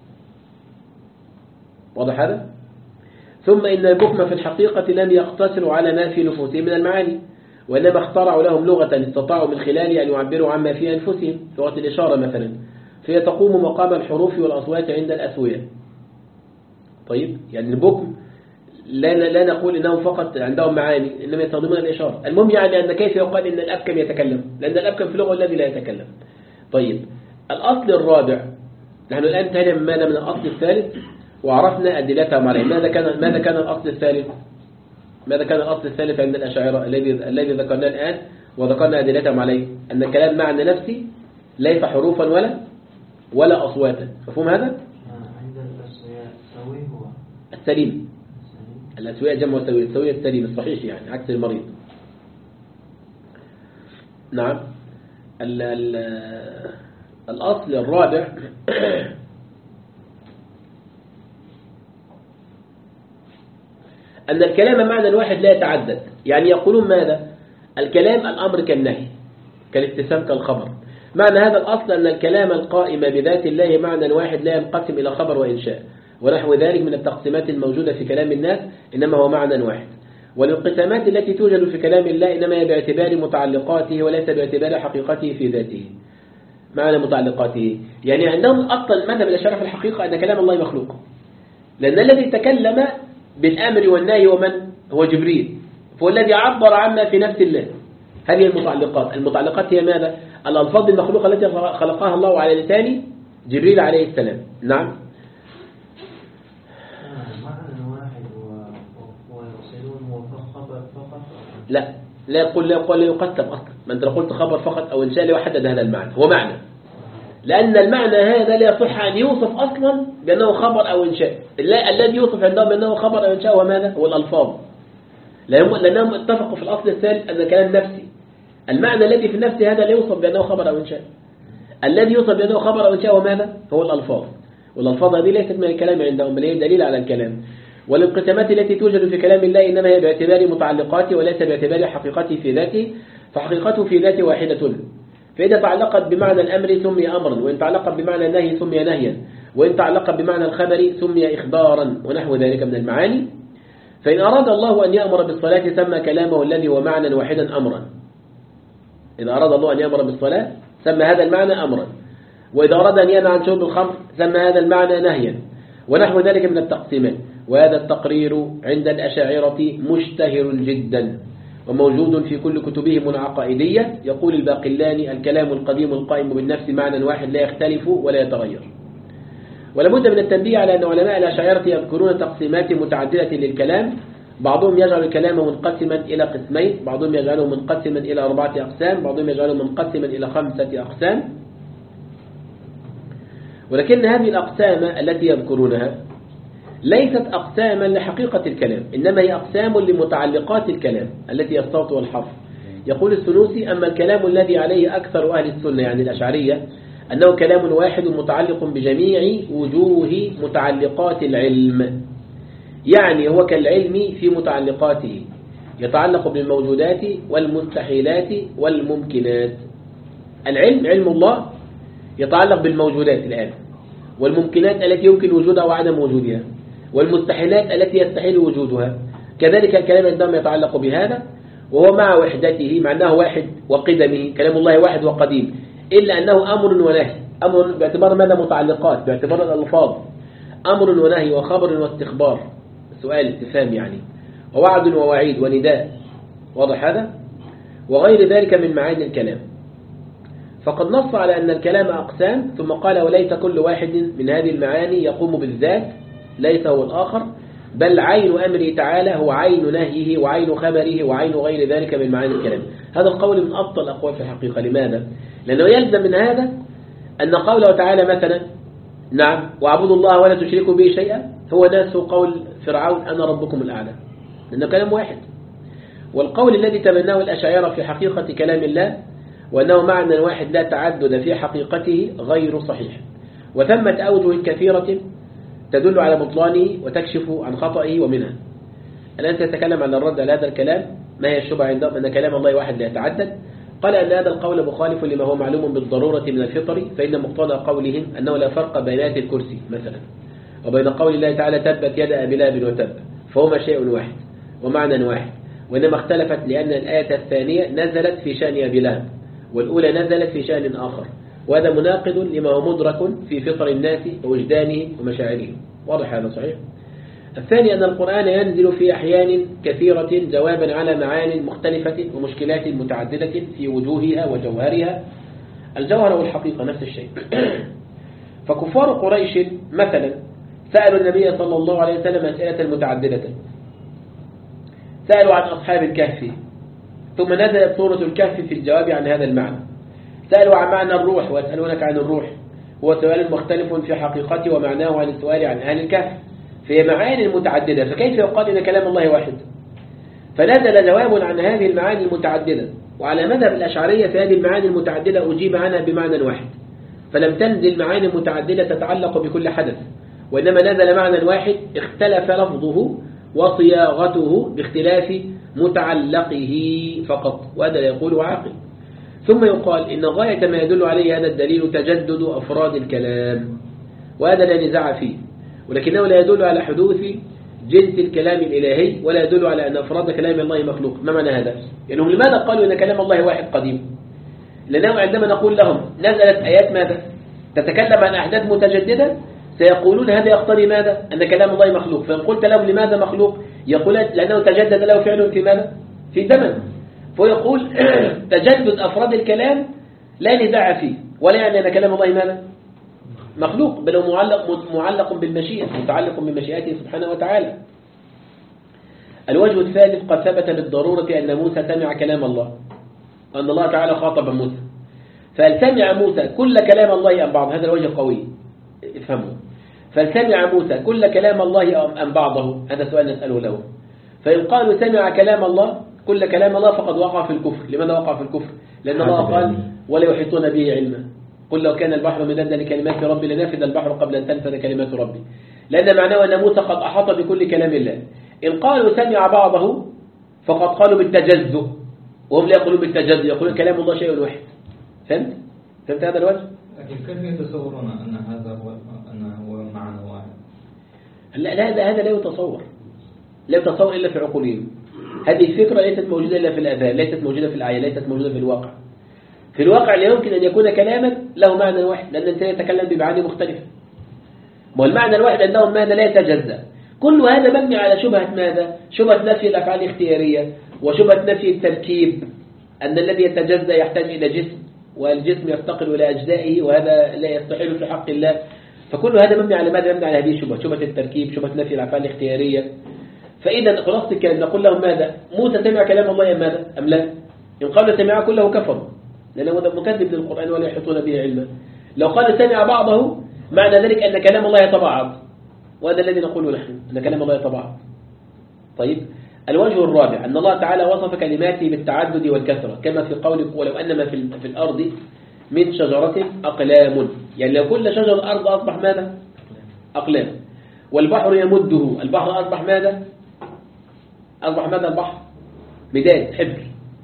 واضح هذا؟ ثم إن البكم في الحقيقة لم يقتصروا على ما في نفوسهم من المعاني، وإنما اخترعوا لهم لغة استطاعوا من خلالها أن يعبروا عما في أنفسهم، لغة الإشارة مثلا، فهي تقوم مقام الحروف والأصوات عند الأسوية. طيب، يعني البكم لا, لا نقول إنهم فقط عندهم معاني، إنما يستخدمون الإشارة. المهم يعني أن كيف يقال إن الأبكم يتكلم، لأن الأبكم في اللغة الذي لا يتكلم. طيب، الأصل الرابع، نحن الآن انتهينا من ماذا؟ من الأصل الثالث، وعرفنا أدلتها عليه. ماذا كان ماذا كان الأصل الثالث؟ ماذا كان الأصل الثالث عند الأشاعرة الذي الذي ذكرناه الآن وذكرنا أدلتهم عليه؟ أن الكلام معنى نفسي ليس حروفا ولا ولا أصواتا. مفهوم هذا؟ عند الأسوياء سوي هو السليم. الأسوياء جمع سوي، السوي السليم الصحيح، يعني عكس المريض. نعم. ال ال الأصل الرابع أن الكلام معنى واحد لا يتعدد. يعني يقولون ماذا؟ الكلام الأمر كالنهي، كالاستفهام، كالخبر. معنى هذا الأصل أن الكلام القائم بذات الله معنى واحد لا ينقسم إلى خبر وإنشاء ونحو ذلك من التقسيمات الموجودة في كلام الناس، إنما هو معنى واحد. والانقسامات التي توجد في كلام الله إنما هي باعتبار متعلقاته وليس باعتبار حقيقته في ذاته. معنى متعلقاته يعني عندهم أصل مذهب الأشاعرة في الحقيقة أن كلام الله مخلوق، لأن الذي تكلم بالأمر والنهي ومن هو جبريل، فهو الذي عبر عما في نفس الله. هذه المتعلقات. المتعلقات هي ماذا؟ الألفاظ المخلوقة التي خلقها الله على لسان جبريل عليه السلام. نعم. معنى واحد ويقصدون هو خبر فقط؟ لا لا يقول لا يقول لا يقسم أصلا. ما أنت لو قلت خبر فقط أو إنشاء لا يحدد هذا المعنى، هو معنى، لأن المعنى هذا لا يصح أن يوصف أصلا بأنه خبر أو إنشاء. الذي يوصف عندهم بأنه خبر أو إنشاء هو ماذا؟ هو الألفاظ، لأنهم اتفقوا في الأصل الثالث أن الكلام نفسي. المعنى الذي في النفس هذا لا يوصف بأنه خبر أو إنشاء. الذي يوصف بأنه خبر أو إنشاء هو ماذا؟ هو الألفاظ. والألفاظ هذه ليست من الكلام عندهم، بل هي دليل على الكلام. والانقسامات التي توجد في كلام الله إنما هي باعتبار متعلقاته وليس باعتبار حقيقته في ذاته، فحقيقته في ذاته واحدة. فإذا تعلقت بمعنى الأمر سمي أمرا، وإن تعلقت بمعنى النهي سمي نهيا، وإن تعلقت بمعنى الخبر سمي إخبارا، ونحو ذلك من المعاني. فإن أراد الله أن يأمر بالصلاة سمى كلامه الذي هو معنى واحدا أمرا. إذا أراد الله أن يأمر بالصلاة سمى هذا المعنى أمرا، وإذا أراد أن ينهى عن شرب الخمر سمى هذا المعنى نهيا، ونحو ذلك من التقسيمات. وهذا التقرير عند الأشاعرة مشتهر جدا وموجود في كل كتبهم العقائدية. يقول الباقلاني: الكلام القديم القائم بالنفس معنى واحد لا يختلف ولا يتغير. ولابد من التنبيه على أن علماء الأشاعرة يذكرون تقسيمات متعددة للكلام. بعضهم يجعل الكلام منقسما إلى قسمين، بعضهم يجعله منقسما إلى أربعة أقسام، بعضهم يجعله منقسما إلى خمسة أقسام. ولكن هذه الأقسام التي يذكرونها ليست أقساما لحقيقة الكلام، إنما هي أقسام لمتعلقات الكلام التي هي الصوت والحرف. يقول السنوسي: أما الكلام الذي عليه أكثر أهل السنة يعني الأشعرية أنه كلام واحد متعلق بجميع وجوه متعلقات العلم، يعني هو كالعلم في متعلقاته، يتعلق بالموجودات والمستحيلات والممكنات. العلم علم الله يتعلق بالموجودات الآن، والممكنات التي يمكن وجودها وعدم وجودها، والمستحيلات التي يستحيل وجودها. كذلك الكلام عندما يتعلق بهذا، وهو مع وحدته، مع أنه واحد وقدمه. كلام الله واحد وقديم، إلا أنه أمر ونهي. أمر باعتبار ماذا؟ متعلقات، باعتبار الألفاظ. أمر ونهي وخبر واستخبار. سؤال استفهام يعني، ووعد ووعيد ونداء، واضح هذا؟ وغير ذلك من معاني الكلام. فقد نص على أن الكلام أقسام، ثم قال وليس كل واحد من هذه المعاني يقوم بالذات، ليس هو الآخر، بل عين أمره تعالى هو عين نهيه وعين خبره وعين غير ذلك من معاني الكلام. هذا القول من أبطل الأقوال في الحقيقة. لماذا؟ لأنه يلزم من هذا أن قوله تعالى مثلا نعم واعبدوا الله ولا تشركوا به شيئا هو نفس قول فرعون أنا ربكم الأعلى، لأنه كلام واحد. والقول الذي تبناه الأشاعرة في حقيقة كلام الله وأنه معنى واحد لا تعدد في حقيقته غير صحيح، وثمة أوجه كثيرة تدل على بطلانه وتكشف عن خطئه. ومنها الآن سيتكلم عن الرد على هذا الكلام، ما هي الشبهة عندهم أن كلام الله واحد لا يتعدد. قال أن هذا القول مخالف لما هو معلوم بالضرورة من الفطر، فإن مقتضى قولهم أنه لا فرق بين آيات الكرسي مثلا وبين قول الله تعالى تبت يد أبي لهب وتب، فهما شيء واحد ومعنى واحد، وإنما اختلفت لأن الآية الثانية نزلت في شأن أبي لهب والأولى نزلت في شأن آخر، وهذا مناقض لما هو مدرك في فطر الناس ووجدانهم ومشاعرهم. واضح هذا صحيح؟ الثاني أن القرآن ينزل في أحيان كثيرة جوابا على معان مختلفة ومشكلات متعددة في وجوهها وجوهرها، الجوهر والحقيقة نفس الشيء. فكفار قريش مثلا سألوا النبي صلى الله عليه وسلم أسئلة متعددة، سألوا عن أصحاب الكهف، ثم نزلت سورة الكهف في الجواب عن هذا المعنى. سألوا عن معنى الروح ويسألونك عن الروح، هو سؤال مختلف في حقيقته ومعناه عن السؤال عن أهل الكهف، فهي معاني متعددة، فكيف يقال إن كلام الله واحد؟ فنزل جواب عن هذه المعاني المتعددة، وعلى مذهب الأشعرية في هذه المعاني المتعددة أجيب عنها بمعنى واحد، فلم تنزل معاني متعددة تتعلق بكل حدث، وإنما نزل معنى واحد اختلف لفظه وصياغته باختلاف متعلقه فقط، وهذا يقول عاقل. ثم يقال إن غاية ما يدل عليه هذا الدليل تجدد أفراد الكلام، وهذا لا نزاع فيه، ولكنه لا يدل على حدوث جنس الكلام الإلهي، ولا يدل على أن أفراد كلام الله مخلوق. ما معنى هذا؟ لأنهم يعني لماذا قالوا أن كلام الله واحد قديم؟ لأنهم عندما نقول لهم نزلت آيات ماذا؟ تتكلم عن أحداث متجددة، سيقولون هذا يقتضي ماذا؟ أن كلام الله مخلوق. فإن قلت لهم لماذا مخلوق؟ يقول لأنه تجدد له فعل في ماذا؟ في زمن. فيقول تجدد أفراد الكلام لا نزاع فيه، ولا يعني أن كلام الله ماذا؟ مخلوق، بل هو معلق, معلق بالمشيئة، متعلق بمشيئته سبحانه وتعالى. الوجه الثالث قد ثبت بالضرورة أن موسى سمع كلام الله، أن الله تعالى خاطب موسى، فهل سمع موسى كل كلام الله أم بعض؟ هذا الوجه قوي، افهموا. فهل سمع موسى كل كلام الله أم بعضه؟ هذا سؤال نسأله له. فإن قالوا سمع كلام الله كل كلام الله فقد وقع في الكفر. لماذا وقع في الكفر؟ لأن الله قال ولا يحيطون به علما، قل لو كان البحر مدادا لكلمات ربي لنفذ البحر قبل أن تنفذ كلمات ربي، لأن معناه أن موسى قد أحاط بكل كلام الله. إن قالوا سمع بعضه فقد قالوا بالتجزؤ، وهم لا يقولون بالتجزؤ، يقولون كلام الله شيء واحد. فهمت؟ فهمت هذا الوجه؟ لكن كيف يتصورون أن هذا هو أن هو معنى واحد؟ لا لا هذا لا يتصور، لا يتصور إلا في عقولهم. هذه الفكرة ليست موجودة إلا في الآذان، ليست موجودة في الآية، ليست موجودة في الواقع. في الواقع لا يمكن أن يكون كلاما له معنى واحد، لأن الإنسان يتكلم بمعاني مختلفة. والمعنى الواحد أنهم ماذا؟ لا يتجزأ. كل هذا مبني على شبهة ماذا؟ شبهة نفي الأفعال الاختيارية، وشبهة نفي التركيب، أن الذي يتجزأ يحتاج إلى جسم، والجسم يفتقر إلى أجزائه، وهذا لا يستحيل في حق الله. فكل هذا مبني على ماذا؟ مبني على هذه الشبهة، شبهة التركيب، شبهة نفي الأفعال الاختيارية. فإذا خلاص الكلام نقول لهم ماذا؟ موسى سمع كلام الله أم ماذا؟ أم لا؟ إن قالوا سمع كله كفر، لأنه مكذب للقرآن ولا يحيطون به علما. لو قال سمع بعضه معنى ذلك أن كلام الله يتبعض، وهذا الذي نقوله نحن أن كلام الله يتبعض. طيب، الوجه الرابع أن الله تعالى وصف كلماته بالتعدد والكثرة، كما في قوله ولو أنما في في الأرض من شجرة أقلام، يعني لو كل شجر الأرض أصبح ماذا؟ أقلام. والبحر يمده، البحر أصبح ماذا؟ أصبح ماذا البحر؟ مداد، حبر.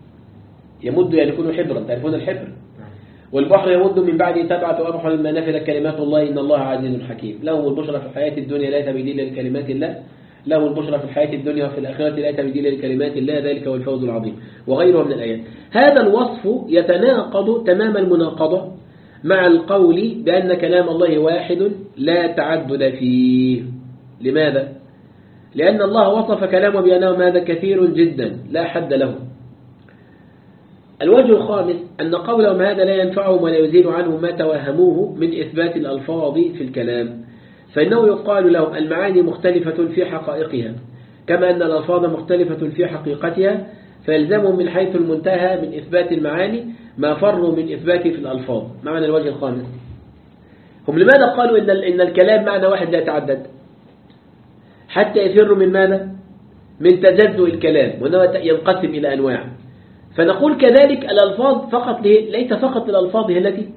يمد يعني يكون حبرا، تعرفون الحبر. والبحر يمد من بعده سبعة أبحر ما نفذت كلمات الله إن الله عزيز حكيم. له البشرى في الحياة الدنيا لا تبديل لكلمات الله، له البشرى في الحياة الدنيا وفي الآخرة لا تبديل لكلمات الله، ذلك هو الفوز العظيم، وغيره من الآيات. هذا الوصف يتناقض تمام المناقضة مع القول بأن كلام الله واحد لا تعدد فيه. لماذا؟ لأن الله وصف كلامه بأنه هذا كثير جدا لا حد له. الوجه الخامس أن قولهم هذا لا ينفعهم ولا يزيل عنهم ما توهموه من إثبات الألفاظ في الكلام، فإنه يقال لهم المعاني مختلفة في حقائقها كما أن الألفاظ مختلفة في حقيقتها، فيلزمهم من حيث المنتهى من إثبات المعاني ما فروا من إثباته في الألفاظ. معنى الوجه الخامس، هم لماذا قالوا إن إن الكلام معنى واحد لا يتعدد؟ حتى يفروا من ماذا؟ من تجزؤ الكلام وأنه ينقسم إلى أنواع. فنقول كذلك الألفاظ فقط ليس فقط الألفاظ هي التي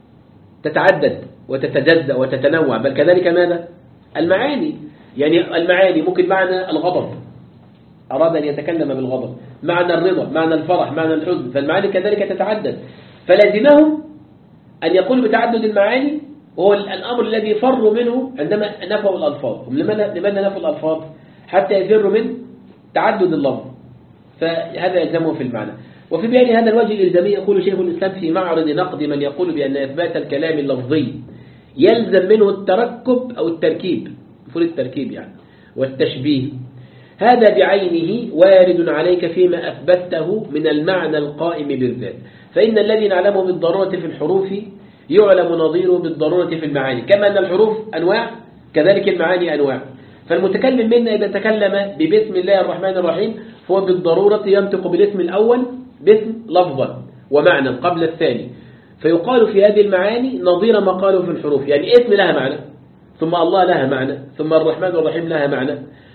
تتعدد وتتجزأ وتتنوع، بل كذلك ماذا؟ المعاني. يعني المعاني ممكن معنى الغضب، أراد أن يتكلم بالغضب، معنى الرضا، معنى الفرح، معنى الحزن، فالمعاني كذلك تتعدد. فلازمهم أن يقولوا بتعدد المعاني، وهو الأمر الذي فروا منه عندما نفوا الألفاظ. لماذا نفوا الألفاظ؟ حتى يفروا من تعدد اللفظ، فهذا يلزمه في المعنى. وفي بيان هذا الوجه الإلزامي يقول شيخ الإسلام في معرض نقد من يقول بأن إثبات الكلام اللفظي يلزم منه التركب أو التركيب، مفهوم التركيب يعني، والتشبيه، هذا بعينه وارد عليك فيما أثبته من المعنى القائم بالذات، فإن الذي نعلمه بالضرورة في الحروف يعلم نظيره بالضرورة في المعاني، كما أن الحروف أنواع كذلك المعاني أنواع. فالمتكلم منا إذا تكلم ببسم الله الرحمن الرحيم فهو بالضرورة ينطق بالاسم الأول باسم لفظا ومعنى قبل الثاني، فيقال في هذه المعاني نظير ما قالوا في الحروف. يعني اسم لها معنى، ثم الله لها معنى، ثم الرحمن الرحيم لها معنى.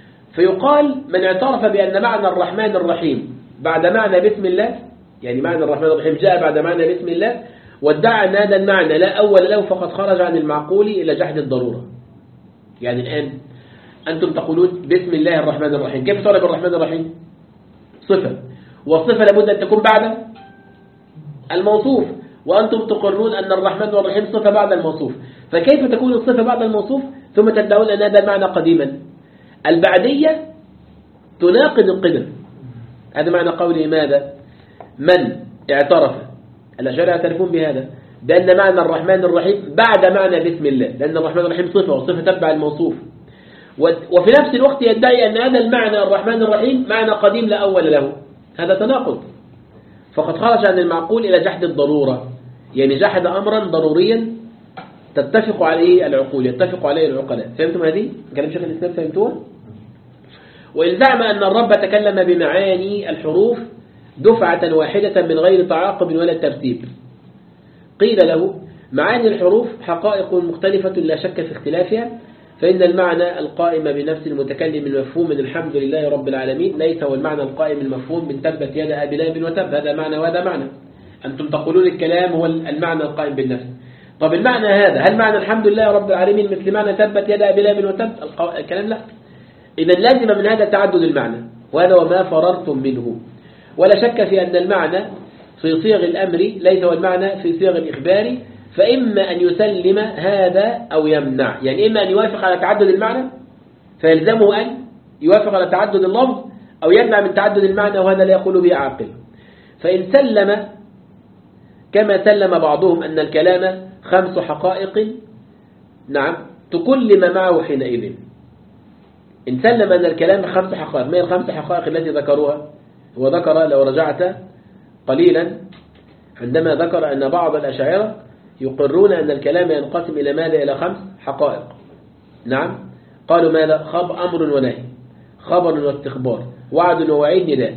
فيقال من اعترف بأن معنى الرحمن الرحيم بعد معنى بسم الله، يعني معنى الرحمن الرحيم جاء بعد معنى بسم الله، وادعى أن هذا المعنى لا أول له، فقد خرج عن المعقول إلى جحد الضرورة. يعني الآن أنتم تقولون بسم الله الرحمن الرحيم، كيف طلب الرحمن الرحيم؟ صفة، والصفة لابد أن تكون بعد الموصوف، وأنتم تقرون أن الرحمن الرحيم صفة بعد الموصوف، فكيف تكون الصفة بعد الموصوف ثم تدعون أن هذا المعنى قديما؟ البعدية تناقض القدم. هذا معنى قوله ماذا؟ من اعترف، الأشاعرة يعترفون بهذا، بأن معنى الرحمن الرحيم بعد معنى بسم الله، لأن الرحمن الرحيم صفة والصفة تتبع الموصوف، وفي نفس الوقت يدعي أن هذا المعنى الرحمن الرحيم معنى قديم لا أول له. هذا تناقض، فقد خرج عن المعقول إلى جحد الضرورة، يعني جحد أمرا ضروريا تتفق عليه العقول، يتفق عليه العقلاء. فهمتم هذه؟ كلام شيخ الإسلام فهمتوها؟ وإن زعم أن الرب تكلم بمعاني الحروف دفعة واحدة من غير تعاقب ولا ترتيب، قيل له معاني الحروف حقائق مختلفة لا شك في اختلافها، فإن المعنى القائم بنفس المتكلم المفهوم من الحمد لله رب العالمين ليس هو المعنى القائم المفهوم من تبت يد أبي لهب وتب. هذا معنى وهذا معنى. أنتم تقولون الكلام هو المعنى القائم بالنفس. طب المعنى هذا هل معنى الحمد لله رب العالمين مثل معنى تبت يد أبي لهب وتب؟ الكلام لا. إذا لازم من هذا تعدد المعنى، وهذا وما فررتم منه. ولا شك في أن المعنى في صيغ الأمر ليس هو المعنى في صيغ الإخبار، فإما أن يسلم هذا أو يمنع. يعني إما أن يوافق على تعدد المعنى فيلزمه أن يوافق على تعدد اللفظ، أو يمنع من تعدد المعنى، وهذا لا يقول به عاقل. فإن سلم كما سلم بعضهم أن الكلام خمس حقائق، نعم تكلم معه حينئذ. إن سلم أن الكلام خمس حقائق، ما هي الخمس حقائق التي ذكروها؟ هو ذكر لو رجعت قليلا عندما ذكر أن بعض الأشاعرة يقرون أن الكلام ينقسم إلى ماذا؟ إلى خمس حقائق. نعم، قالوا ماذا؟ خب أمر ونهي، خبر واستخبار، وعد ووعيد، نداء،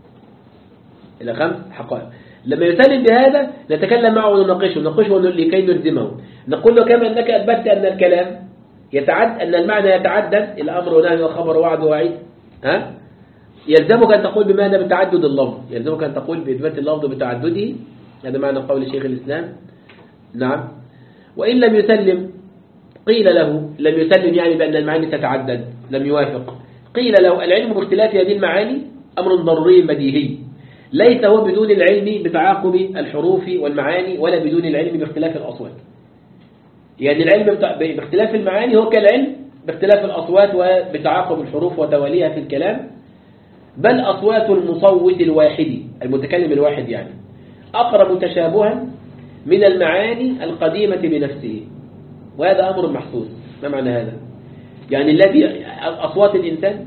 إلى خمس حقائق. لما يسلم بهذا نتكلم معه ونناقشه نناقشه لكي نلزمه، نقول له كما أنك أثبتت أن الكلام يتعد أن المعنى يتعدد إلى أمر ونهي وخبر ووعد ووعيد، ها؟ يلزمك أن تقول بماذا؟ بتعدد اللفظ، يلزمك أن تقول بإثبات اللفظ بتعدده. هذا معنى قول شيخ الإسلام. نعم. وإن لم يسلم قيل له، لم يسلم يعني بأن المعاني تتعدد، لم يوافق، قيل له العلم باختلاف هذه المعاني أمر ضروري بديهي، ليس هو بدون العلم بتعاقب الحروف والمعاني، ولا بدون العلم باختلاف الأصوات. يعني العلم باختلاف المعاني هو كالعلم باختلاف الأصوات وبتعاقب الحروف وتواليها في الكلام، بل أصوات المصوت الواحد المتكلم الواحد يعني أقرب تشابها من المعاني القديمة بنفسه، وهذا أمر محسوس. ما معنى هذا؟ يعني الذي أصوات الإنسان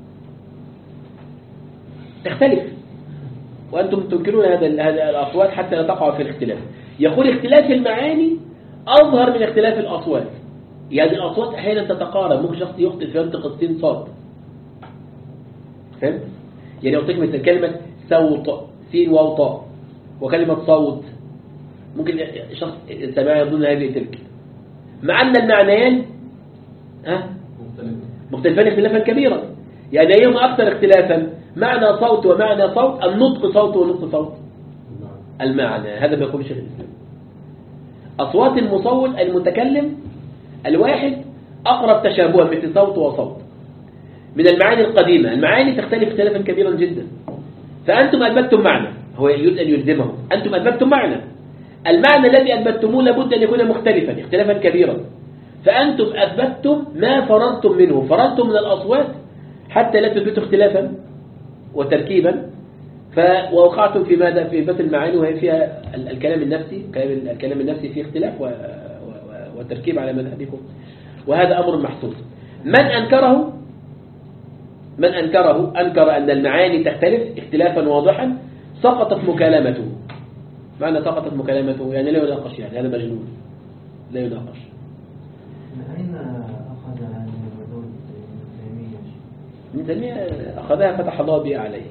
تختلف، وأنتم تنكرون هذا هذه الأصوات حتى لا تقع في الاختلاف. يقول اختلاف المعاني أظهر من اختلاف الأصوات. يعني الأصوات أحيانا تتقارب، ممكن شخص يخطئ في ينطق السين صاد، فهمت؟ يعني أعطيك مثل كلمة صوت سين واو طاء، وكلمة صوت ممكن شخص سماع يظن هذه تلك، مع أن المعنيان ها مختلفان اختلافا كبيرا. يعني أيهما أكثر اختلافا؟ معنى صوت ومعنى صوت، النطق صوت ونطق صوت؟ المعنى. هذا ما يقول شيخ الإسلام. أصوات المصول المتكلم الواحد أقرب تشابها مثل صوت وصوت من المعاني القديمة. المعاني تختلف اختلافا كبيرا جدا. فأنتم أثبتتم معنى، هو يريد أن يلزمه، أنتم أثبتتم معنى، المعنى الذي أثبتموه لابد أن يكون مختلفا اختلافا كبيرا. فأنتم أثبتتم ما فررتم منه، فررتم من الأصوات حتى لا تثبتوا اختلافا وتركيبا، فوقعتم في ماذا؟ في إثبات المعاني، وهي فيها الكلام النفسي. الكلام النفسي فيه اختلاف وتركيب على مذهبكم، وهذا أمر محسوس. من أنكره من أنكره أنكر أن المعاني تختلف اختلافا واضحا، سقطت مكالمته. معنى سقطت مكالمته يعني لا يناقش، يعني هذا مجنون لا يناقش. من أين أخذ هذه الردود ابن تيمية؟ أخذها فتح الله بها عليه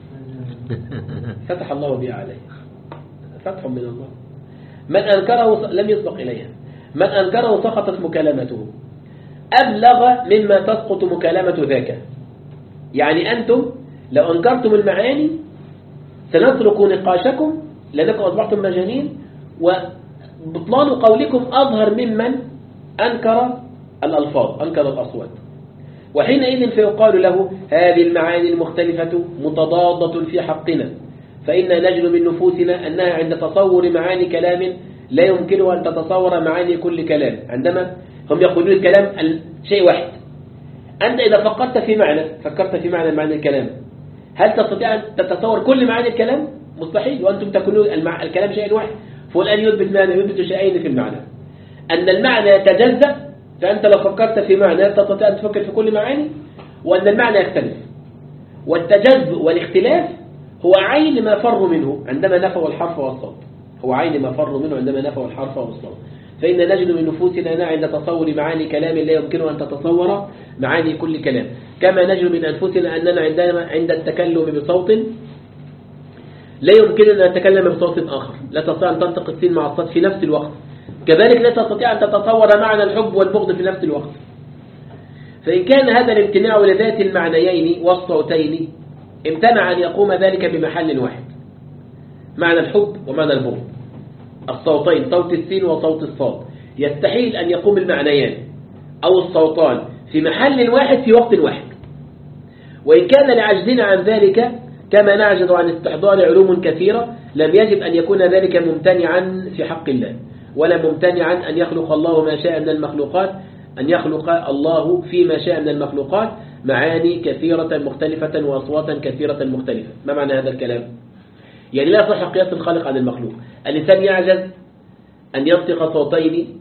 فتح الله بها عليه فتح من الله. من أنكره لم يسبق إليها. من أنكره سقطت مكالمته أبلغ مما تسقط مكالمة ذاك. يعني أنتم لو أنكرتم المعاني سنترك نقاشكم لأنكم أصبحتم مجانين، وبطلان قولكم أظهر ممن أنكر الألفاظ، أنكر الأصوات. وحينئذ فيقال له هذه المعاني المختلفة متضادة في حقنا، فإنا نجد من نفوسنا أنها عند تصور معاني كلام لا يمكنها أن تتصور معاني كل كلام. عندما هم يقولون الكلام شيء واحد، أنت إذا فكرت في معنى فكرت في معنى معنى الكلام، هل تستطيع أن تتصور كل معاني الكلام؟ مستحيل، وأنتم تكونون المع... الكلام شيء واحد. فالآن يثبت معنى، يثبت شيئين في المعنى، أن المعنى يتجزأ، فأنت لو فكرت في معنى تستطيع أن تفكر في كل معاني، وأن المعنى يختلف. والتجزؤ والاختلاف هو عين ما فر منه عندما نفوا الحرف والصوت، هو عين ما فر منه عندما نفوا الحرف والصوت. فإن نجد من نفوسنا أننا عند تصور معاني كلام لا يمكن أن تتصور معاني كل كلام، كما نجد من أنفسنا أننا عندما عند التكلم بصوت لا يمكننا أن نتكلم بصوت آخر، لا تستطيع أن تنطق السين مع الصاد في نفس الوقت، كذلك لا تستطيع أن تتصور معنى الحب والبغض في نفس الوقت. فإن كان هذا الامتناع لذات المعنيين والصوتين امتنع أن يقوم ذلك بمحل واحد، معنى الحب ومعنى البغض، الصوتين صوت السين وصوت الصاد، يستحيل أن يقوم المعنيان أو الصوتان في محل واحد في وقت واحد. وإن كان لعجزنا عن ذلك كما نعجز عن استحضار علوم كثيرة، لم يجب أن يكون ذلك ممتنعا في حق الله، ولا ممتنعا أن يخلق الله ما شاء من المخلوقات، أن يخلق الله فيما شاء من المخلوقات معاني كثيرة مختلفة وأصواتا كثيرة مختلفة. ما معنى هذا الكلام؟ يعني لا يصح قياس الخالق عن المخلوق. الإنسان يعجز أن ينطق صوتين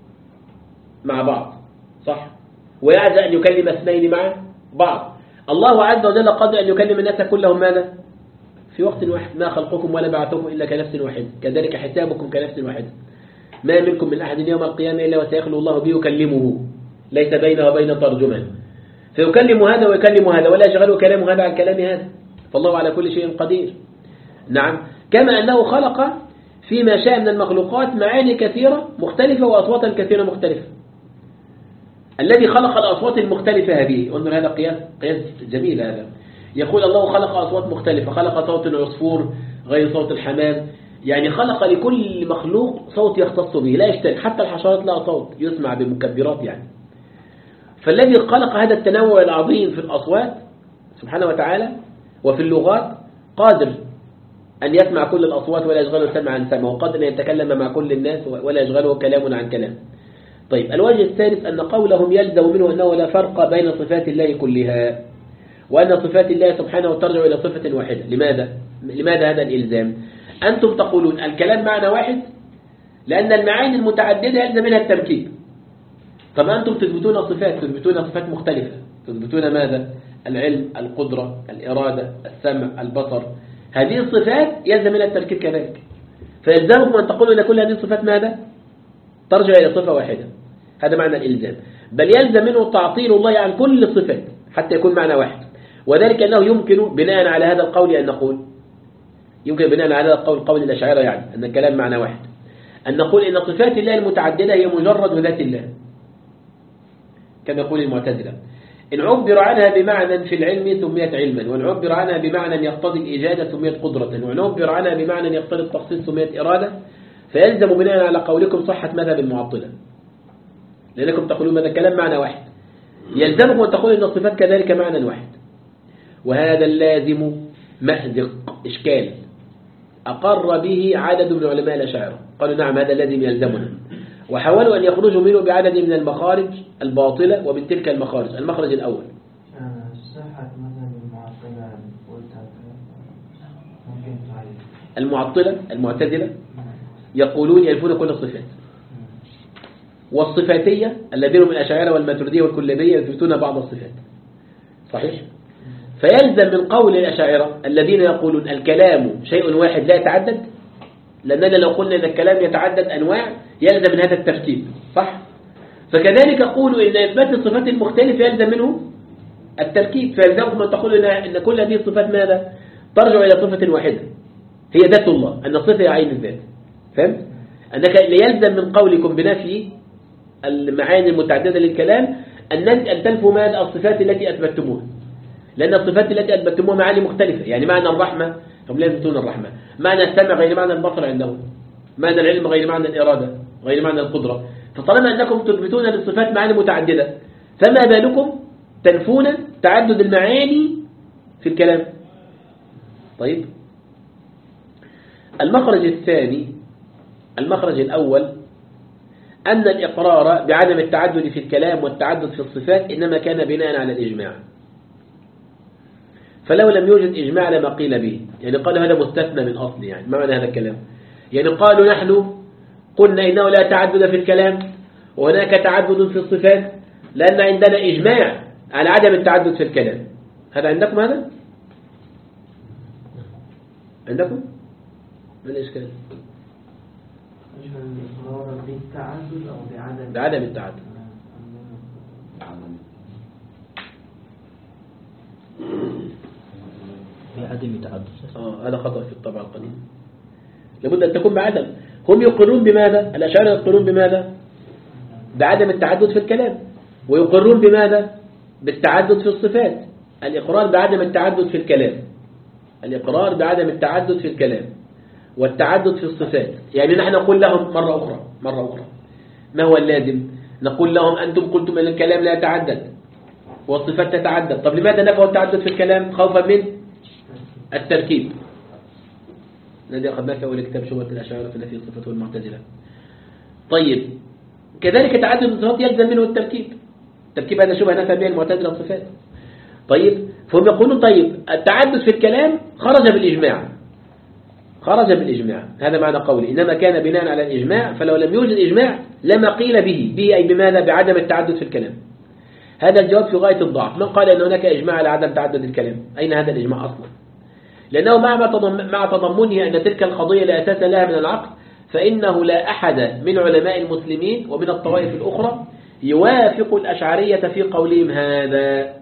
مع بعض، صح؟ ويعجز أن يكلم اثنين مع بعض. الله عز وجل قادر أن يكلم الناس كلهم ماذا؟ في وقت واحد. ما خلقكم ولا بعثكم إلا كنفس واحد، كذلك حسابكم كنفس واحد. ما منكم من أحد يوم القيامة إلا وسيخلو الله به يكلمه، ليس بينه وبين ترجمان، فيكلم هذا ويكلم هذا، ولا يشغله كلام هذا عن كلام هذا، فالله على كل شيء قدير. نعم، كما أنه خلق فيما شاء من المخلوقات معاني كثيرة مختلفة وأصواتا كثيرة مختلفة. الذي خلق الأصوات المختلفة هذه، انظر هذا قياس قياس جميل. هذا يقول الله خلق أصوات مختلفة، خلق صوت العصفور غير صوت الحمام، يعني خلق لكل مخلوق صوت يختص به لا يشترك، حتى الحشرات لها صوت يسمع بمكبرات يعني. فالذي خلق هذا التنوع العظيم في الأصوات سبحانه وتعالى وفي اللغات قادر أن يسمع كل الأصوات ولا يشغله سمع عن سمع، وقادر أن يتكلم مع كل الناس ولا يشغله كلام عن كلام. طيب، الوجه الثالث أن قولهم يلزم منه أنه لا فرق بين صفات الله كلها، وأن صفات الله سبحانه ترجع إلى صفة واحدة. لماذا؟ لماذا هذا الإلزام؟ أنتم تقولون الكلام معنى واحد لأن المعاني المتعددة يلزم منها التركيب، طب أنتم تثبتون صفات تثبتون صفات مختلفة، تثبتون ماذا؟ العلم، القدرة، الإرادة، السمع، البصر. هذه الصفات يلزم منها التركيب كذلك، فيلزمكم أن تقولوا أن كل هذه الصفات ماذا؟ ترجع إلى صفة واحدة. هذا معنى الإلزام. بل يلزم منه تعطيل الله عن كل الصفات حتى يكون معنى واحد. وذلك أنه يمكن بناء على هذا القول أن نقول يمكن بناء على هذا القول قول الأشاعرة، يعني أن الكلام معنى واحد، أن نقول إن صفات الله المتعددة هي مجرد ذات الله، كما يقول المعتزلة. إن عبر عنها بمعنى في العلم سميت علما، وإن عبر عنها بمعنى يقتضي الإيجاد سميت قدرة، وإن عبر عنها بمعنى يقتضي التخصيص سميت إرادة. فيلزم بناء على قولكم صحة مذهب المعطلة، لأنكم تقولون هذا الكلام معنى واحد، يلزمكم أن تقولوا إن الصفات كذلك معنى واحد. وهذا اللازم مأزق إشكال أقر به عدد من علماء الأشاعرة، قالوا نعم هذا الذي يلزمنا، وحاولوا أن يخرجوا منه بعدد من المخارج الباطلة. ومن تلك المخارج المخرج الأول صحة مذهب المعطلة ممكن تعيد. المعطلة المعتزلة يقولون ينفون كل الصفات، والصفاتية الذين هم الأشاعرة والماتريدية والكلابية يثبتون بعض الصفات. صحيح؟ فيلزم من قول الأشاعرة الذين يقولون الكلام شيء واحد لا يتعدد، لأننا لو قلنا أن الكلام يتعدد أنواع يلزم من هذا الترتيب، صح؟ فكذلك قولوا إن إثبات الصفات المختلفة يلزم منه التركيب، فيلزمكم أن تقولوا إن كل هذه الصفات ماذا؟ ترجع إلى صفة واحدة هي ذات الله، أن الصفة هي عين الذات. فهمت؟ أنك يلزم من قولكم بنفي المعاني المتعددة للكلام أن تنفوا ماذا؟ الصفات التي أثبتموها، لأن الصفات التي أثبتموها معاني مختلفة. يعني معنى الرحمة هم لا يثبتون الرحمة، معنى السمع غير معنى البصر عندهم، معنى العلم غير معنى الإرادة غير معنى القدرة. فطالما أنكم تثبتون للصفات معاني متعددة، فما بالكم تنفون تعدد المعاني في الكلام؟ طيب، المخرج الثاني المخرج الأول أن الإقرار بعدم التعدد في الكلام والتعدد في الصفات إنما كان بناء على الإجماع، فلو لم يوجد إجماع لما قيل به. يعني قالوا هذا مستثنى من أصل. يعني ما معنى هذا الكلام؟ يعني قالوا نحن قلنا إنه لا تعدد في الكلام وهناك تعدد في الصفات لأن عندنا إجماع على عدم التعدد في الكلام. هذا عندكم؟ هذا عندكم؟ ما الإشكال؟ الإقرار بالتعدد أو بعدم بعدم التعدد. بعدم التعدد. آه هذا خطأ في الطبع القديم، لابد أن تكون بعدم. هم يقرون بماذا؟ الأشاعرة يقرون بماذا؟ بعدم التعدد في الكلام، ويقرون بماذا؟ بالتعدد في الصفات. الإقرار بعدم التعدد في الكلام الإقرار بعدم التعدد في الكلام والتعدد في الصفات. يعني نحن نقول لهم مرة أخرى مرة أخرى ما هو اللازم؟ نقول لهم أنتم قلتم أن الكلام لا يتعدد والصفات تتعدد. طب لماذا نفوا التعدد في الكلام؟ خوفا من التركيب الذي أخذناه في أول كتاب شبهة الأشاعرة في نفي الصفات والمعتزلة. طيب، كذلك تعدد الصفات يلزم منه التركيب. التركيب هذا شبهة نفى به المعتزلة الصفات. طيب، فهم يقولون طيب التعدد في الكلام خرج بالإجماع خرج بالإجماع هذا معنى قولي إنما كان بناء على الإجماع، فلو لم يوجد إجماع لما قيل به به أي بماذا؟ بعدم التعدد في الكلام. هذا الجواب في غاية الضعف. من قال أن هناك إجماع على عدم تعدد الكلام؟ أين هذا الإجماع أصلا؟ لأنه مع تضمنه أن تلك القضية لا أساس لها من العقل، فإنه لا أحد من علماء المسلمين ومن الطوائف الأخرى يوافق الأشعرية في قولهم هذا.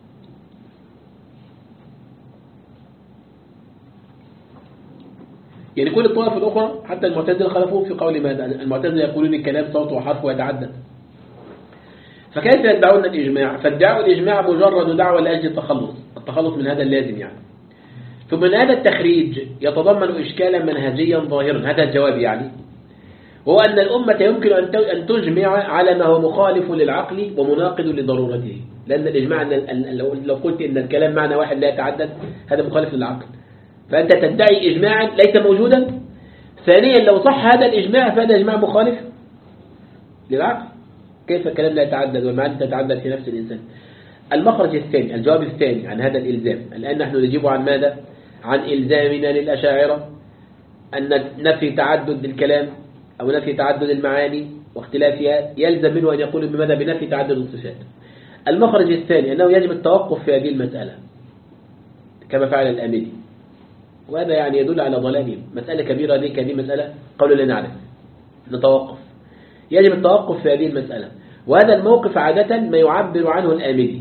يعني كل الطوائف الأخرى حتى المعتزلة خالفوه في قول ماذا؟ المعتزلة يقولون الكلام صوت وحرف ويتعدد، فكيف يدعون الإجماع؟ فادعوا الإجماع مجرد دعوة لأجل التخلص التخلص من هذا اللازم. يعني ثم من هذا التخريج يتضمن إشكالا منهجيا ظاهرا، هذا الجواب يعني، وهو أن الأمة يمكن أن تجمع على ما هو مخالف للعقل ومناقض لضرورته. لأن الإجماع لو قلت إن الكلام معنى واحد لا يتعدد هذا مخالف للعقل، فأنت تدعي إجماعا ليس موجودا. ثانيا، لو صح هذا الإجماع فهذا إجماع مخالف للعقل. كيف الكلام لا يتعدد والمعاني تتعدد في نفس الإنسان؟ المخرج الثاني الجواب الثاني عن هذا الإلزام. الآن نحن نجيب عن ماذا؟ عن إلزامنا للأشاعرة أن نفي تعدد الكلام أو نفي تعدد المعاني واختلافها يلزم منه أن يقول بماذا بنفي تعدد الصفات. المخرج الثاني أنه يجب التوقف في هذه المسألة كما فعل الآمدي، وهذا يعني يدل على ضلالهم. مسألة كبيرة ذيك، هذه مسألة قالوا لا نعرف، نتوقف. يجب التوقف في هذه المسألة، وهذا الموقف عادة ما يعبر عنه الآمدي،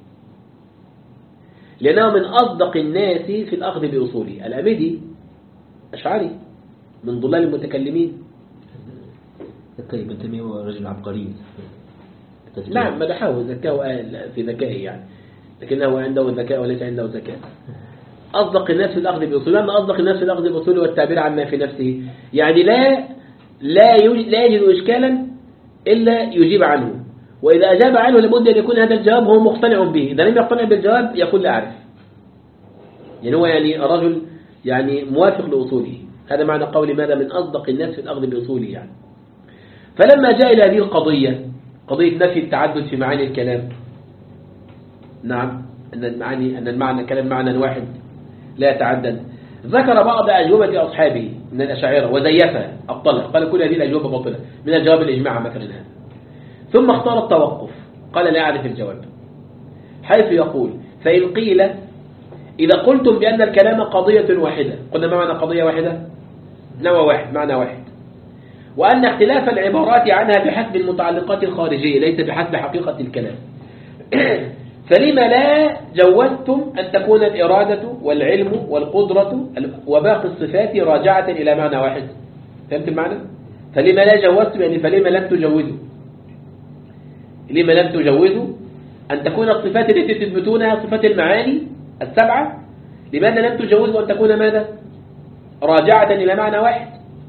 لأنه من أصدق الناس في الأخذ بأصوله. الآمدي أشعري من ضلال المتكلمين. طيب ابن تيمية هو رجل عبقري. نعم مدحه ذكاء في ذكائه يعني، لكنه عنده ذكاء وليس عنده ذكاء. أصدق الناس في الأخذ بأصوله. لما أصدق الناس في الأخذ بأصوله والتعبير عما في نفسه، يعني لا لا لا يجد إشكالا إلا يجيب عنه، وإذا أجاب عنه لابد أن يكون هذا الجواب هو مقتنع به. إذا لم يقتنع بالجواب يقول لا أعرف، يعني هو يعني رجل يعني موافق لأصوله. هذا معنى قول ماذا من أصدق الناس في الأخذ بأصوله يعني. فلما جاء إلى هذه القضية، قضية نفي التعدد في معاني الكلام، نعم أن المعاني أن المعنى كلام معنى واحد لا يتعدد، ذكر بعض أجوبة أصحابه من الأشاعرة وزيفها أبطلها، قال كل هذه الأجوبة باطلة، من الجواب الإجماع مثلا هذا. ثم اختار التوقف، قال لا أعرف الجواب، حيث يقول فإن قيل إذا قلتم بأن الكلام قضية واحدة، قلنا ما معنى قضية واحدة؟ نوع واحد، معنى واحد، وأن اختلاف العبارات عنها بحسب المتعلقات الخارجية ليس بحسب حقيقة الكلام، فلما لا جوزتم أن تكون الإرادة والعلم والقدرة وباقي الصفات راجعة إلى معنى واحد؟ فهمت المعنى؟ فلما لا جوزتم يعني فلما لم تجوزوا، لما لم تجوزوا أن تكون الصفات التي تثبتونها صفات المعاني السبعة، لماذا لم تجوزوا أن تكون ماذا؟ راجعة إلى معنى واحد.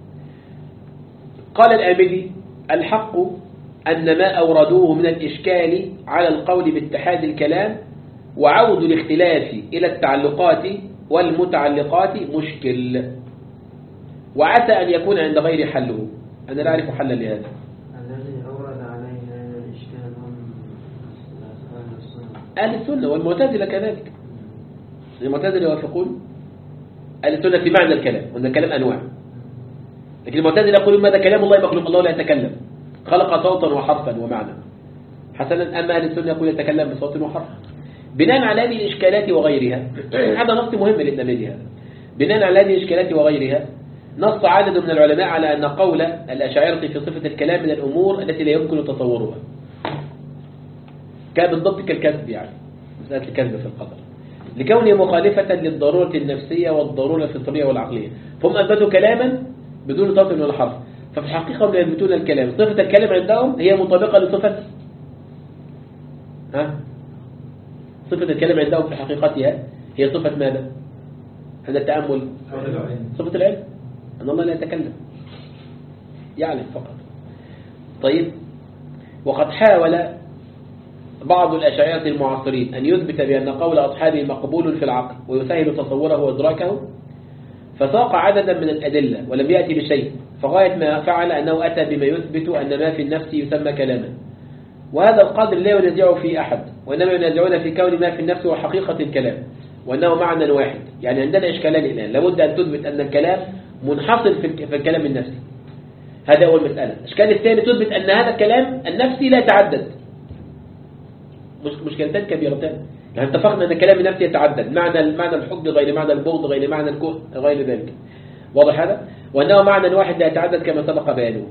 قال الآمدي الحق أن ما أوردوه من الإشكال على القول باتحاد الكلام وعود الاختلاف إلى التعلقات والمتعلقات مشكل، وعسى أن يكون عند غير حله. أنا لا أعرف حلا لهذا. الذي أورد عليه الإشكال هم أهل السنة أهل السنة والمعتزلة كذلك. المعتزلة يوافقون أهل السنة في معنى الكلام، وأن الكلام أنواع، لكن المعتزلة يقولون ماذا كلام الله مخلوق، الله لا يتكلم، خلق صوتا وحرفا ومعنى حسنا. أما أهل السنة يقول يتكلم بصوت وحرف. بناء على هذه الإشكالات وغيرها، هذا نص مهم للنماذج هذا، بناء على هذه الإشكالات وغيرها نص عدد من العلماء على أن قول الأشاعرة في صفة الكلام من الأمور التي لا يمكن تصورها، كان بالضبط كالكذب، يعني مسألة الكذب في القدر، لكونه مخالفة للضرورة النفسية والضرورة الفطرية والعقلية. فهم أثبتوا كلاما بدون صوت ولا حرف، ففي الحقيقة هم يثبتون الكلام، صفة الكلام عندهم هي مطابقة لصفة ها صفة الكلام عندهم في حقيقتها هي صفة ماذا؟ هذا التأمل صفة العلم، أن الله لا يتكلم، يعلم فقط. طيب، وقد حاول بعض الأشاعرة المعاصرين أن يثبت بأن قول أصحابه مقبول في العقل ويسهل تصوره وإدراكه، فساق عددا من الأدلة ولم يأتي بشيء، فغاية ما فعل أنه أتى بما يثبت أن ما في النفس يسمى كلاما، وهذا القدر لا ينازعه فيه أحد، وإنما ينازعون في كون ما في النفس وحقيقة الكلام، وأنه معنى واحد. يعني عندنا إشكالان الآن، لابد أن تثبت أن الكلام منحصر في الكلام النفسي، هذا هو المسألة. الإشكال الثاني تثبت أن هذا الكلام النفسي لا يتعدد، مشكلتان كبيرتان. يعني اتفقنا أن الكلام النفسي يتعدد، معنى معنى الحب غير معنى البغض غير معنى الكره غير ذلك، واضح هذا؟ وأنه معنى واحد لا يتعدد كما سبق بيانه.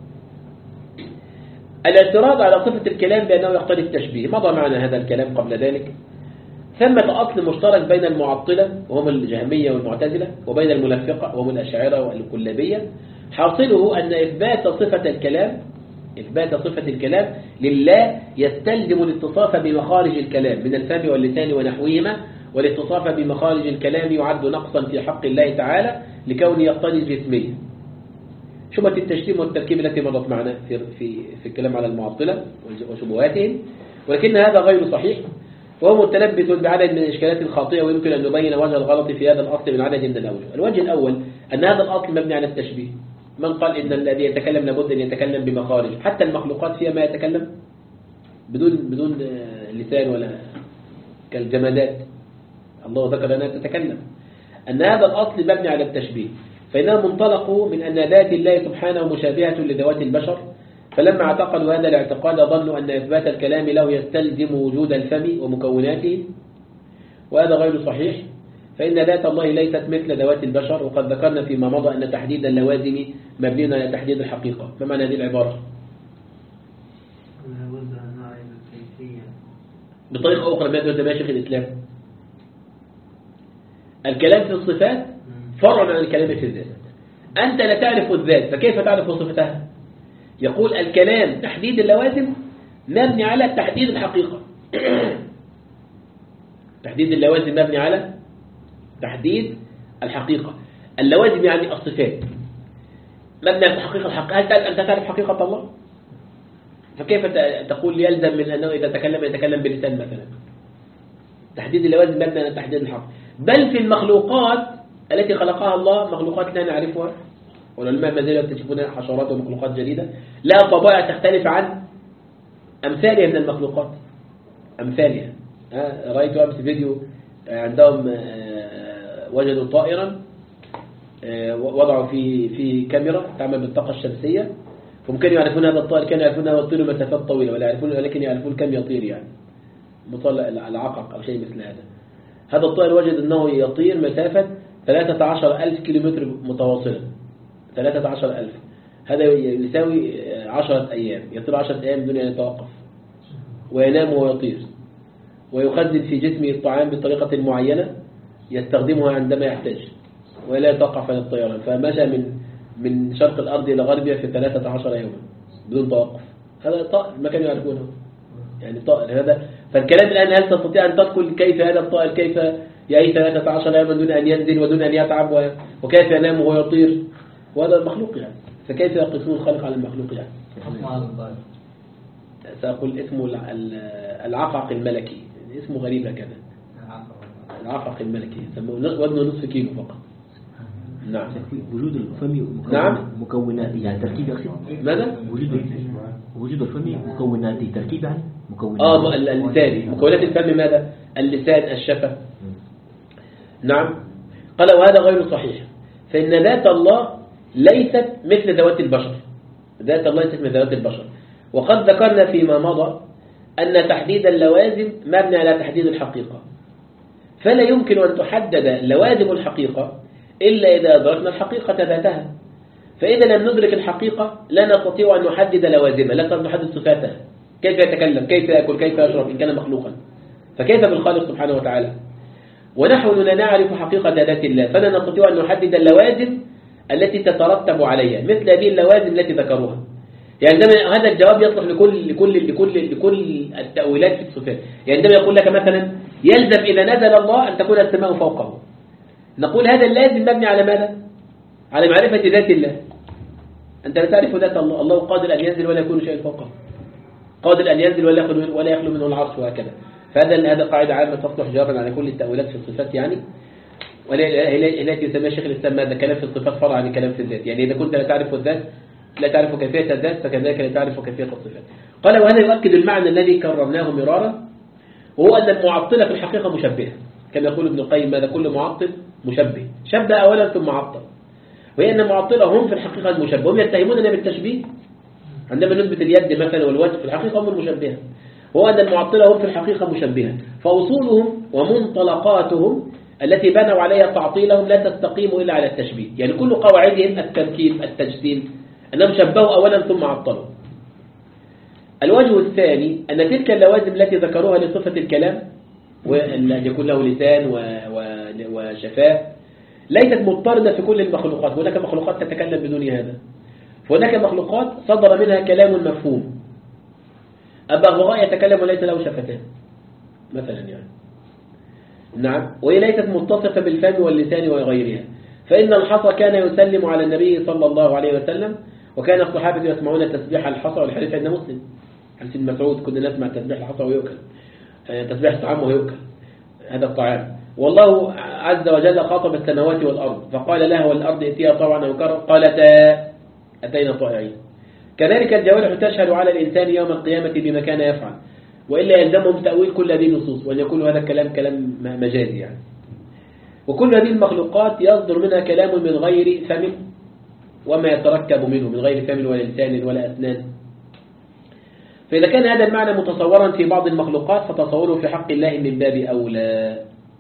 الاعتراض على صفة الكلام بأنه يقتضي التشبيه، مضى معنا هذا الكلام قبل ذلك. ثمة أصل مشترك بين المعطلة وهم الجهمية والمعتزلة وبين الملفقة وهم الأشاعرة والكلابية، حاصله أن إثبات صفة الكلام إثبات صفة الكلام لله يستلزم الاتصاف بمخارج الكلام من الفم واللسان ونحوهما، والاتصاف بمخارج الكلام يعد نقصا في حق الله تعالى لكونه يقتضي الجسمية. شبهة التشتيم والتركيب التي مرت معنا في في في الكلام على المعطلة وشبهاتهم، ولكن هذا غير صحيح، وهو متلبس بعدد من الإشكالات الخاطئة، ويمكن أن نبين وجه الغلط في هذا الأصل من عدد من الأوجه. الوجه الأول أن هذا الأصل مبني على التشبيه. من قال إن الذي يتكلم لابد أن يتكلم بمخارج؟ حتى المخلوقات فيها ما يتكلم بدون بدون لسان ولا كالجمادات، الله ذكر أنها تتكلم. أن هذا الأصل مبني على التشبيه، فإنه منطلق من أن ذات الله سبحانه مشابهة لذوات البشر فلما اعتقدوا هذا الاعتقاد ظنوا أن إثبات الكلام له يستلزم وجود الفم ومكوناته، وهذا غير صحيح، فإن ذات الله ليست مثل ذوات البشر، وقد ذكرنا فيما مضى أن تحديد اللوازم مبني على تحديد الحقيقة. ما معنى هذه العبارة؟ لابد أن نعرف الكيفية بطريقة أخرى ما يدرس شيخ الإسلام، الكلام في الصفات فرع عن الكلام في الذات. أنت لا تعرف الذات فكيف تعرف صفتها؟ يقول الكلام تحديد اللوازم مبني على تحديد الحقيقة. تحديد اللوازم مبني على تحديد الحقيقة. اللوازم يعني الصفات مبني على تحقيق الحقيقة. هل أنت تعرف حقيقة الله؟ فكيف تقول يلزم من أنه إذا تكلم يتكلم بلسان مثلا؟ تحديد اللوازم مبني على تحديد الحق. بل في المخلوقات التي خلقها الله مخلوقات لا نعرفها، والعلماء ما زالوا يكتشفون حشرات ومخلوقات جديدة لا طبائع تختلف عن أمثالها من المخلوقات، أمثالها. رأيت أمس فيديو عندهم وجدوا طائرا وضعوا في في كاميرا تعمل بالطاقة الشمسية، هم كانوا يعرفون هذا الطائر، كانوا يعرفون أنه يطير مسافات طويلة ولا يعرفون، ولكن يعرفون كم يطير، يعني مطلع العقق أو شيء مثل هذا. هذا الطائر وجد أنه يطير مسافة ثلاثة عشر ألف كيلومتر متواصلة، ثلاثة عشر ألف، هذا يساوي عشرة أيام، يطير عشرة أيام بدون أن يتوقف، وينام ويطير، ويخزن في جسمه الطعام بطريقة معينة يستخدمها عندما يحتاج، ولا يتوقف عن الطيران. فمشى من من شرق الأرض إلى غربها في ثلاثة عشر يوما بدون توقف. هذا طائر ما كانوا يعرفونه، يعني طائر هذا. فالكلام الآن هل تستطيع أن تدخل كيف هذا الطائر كيف يعيش ثلاثة عشر يوما دون أن ينزل ودون أن يتعب، وكيف ينام وهو يطير، وهذا المخلوق يعني. فكيف يقيسون الخلق على المخلوق يعني؟ سأقول اسمه العقق الملكي، اسمه غريب هكذا، العقق الملكي، يسموه وزنه نصف كيلو فقط. نعم. وجود الفم نعم مكوناته يعني تركيب يقصد ماذا؟ وجود وجود الفم مكوناته تركيب يعني مكونات. اه اللسان، مكونات الفم ماذا؟ اللسان، الشفة. نعم. قال وهذا غير صحيح، فإن ذات الله ليست مثل ذوات البشر، ذات الله ليست مثل ذوات البشر. وقد ذكرنا فيما مضى أن تحديد اللوازم مبني على تحديد الحقيقة، فلا يمكن أن تحدد لوازم الحقيقة إلا إذا أدركنا الحقيقة ذاتها. فإذا لم ندرك الحقيقة لا نستطيع أن نحدد لوازمها، لا نستطيع أن نحدد صفاتها، كيف يتكلم، كيف يأكل، كيف يشرب إن كان مخلوقا، فكيف بالخالق سبحانه وتعالى؟ ونحن لا نعرف حقيقة ذات الله، فلا نستطيع أن نحدد اللوازم التي تترتب عليها مثل هذه اللوازم التي ذكروها. يعني عندما هذا الجواب يصلح لكل لكل لكل لكل التأويلات في الصفات. يعني عندما يقول لك مثلا يلزم إذا نزل الله أن تكون السماء فوقه، نقول هذا اللازم مبني على ماذا؟ على معرفة ذات الله. أنت لا تعرف ذات الله، الله قادر أن ينزل ولا يكون شيء فوقه، قادر أن ينزل ولا يخلو ولا يخلو منه العرش وهكذا. فهذا هذا قاعدة عامة تصلح جوابا على كل التأويلات في الصفات يعني. والتي يسمى شيخ الإسلام ماذا؟ كلام في الصفات فرع عن كلام في الذات. يعني إذا كنت لا تعرف الذات لا تعرف كيفية الذات، فكذلك لا تعرف كيفية الصفات. قال وهذا يؤكد المعنى الذي كررناه مرارا، وهو أن المعطلة في الحقيقة مشبهة، كما يقول ابن القيم ماذا؟ كل معطل مشبه، شبه أولا ثم عطل. وهي أن المعطلة هم في الحقيقة المشبه، هم يتهموننا بالتشبيه عندما نثبت اليد مثلا والوجه، في الحقيقة هم المشبهة، وهو أن المعطلة هم في الحقيقة مشبهة. فأصولهم ومنطلقاتهم التي بنوا عليها تعطيلهم لا تستقيم إلا على التشبيه. يعني كل قواعدهم التركيب التجسيم، أنهم شبهوا أولا ثم عطلوا. الوجه الثاني أن تلك اللوازم التي ذكروها لصفة الكلام، وأن يكون له لسان وشفاء، ليست مضطردة في كل المخلوقات. هناك مخلوقات تتكلم بدون هذا، فهناك مخلوقات صدر منها كلام مفهوم. البغبغاء يتكلم وليس له شفتان مثلا يعني. نعم. وهي ليست متصفة بالفم واللسان وغيرها. فإن الحصى كان يسلم على النبي صلى الله عليه وسلم، وكان الصحابة يسمعون تسبيح الحصى، والحديث عند مسلم حديث ابن مسعود كنا نسمع تسبيح الحصى ويؤكل، تسبيح الطعام ويؤكل هذا الطعام. والله عز وجل خاطب السماوات والأرض فقال لها والأرض ائتيها طوعا أو كرها، قالتا أتينا طائعين. كذلك الجوارح تشهد على الإنسان يوم القيامة بما كان يفعل، وإلا يلزمهم تأويل كل هذه النصوص، وأن يكون هذا الكلام كلام مجازي يعني. وكل هذه المخلوقات يصدر منها كلام من غير فم وما يتركب منه، من غير فم ولا لسان ولا أسنان فإذا كان هذا المعنى متصورا في بعض المخلوقات فتصوره في حق الله من باب أولى.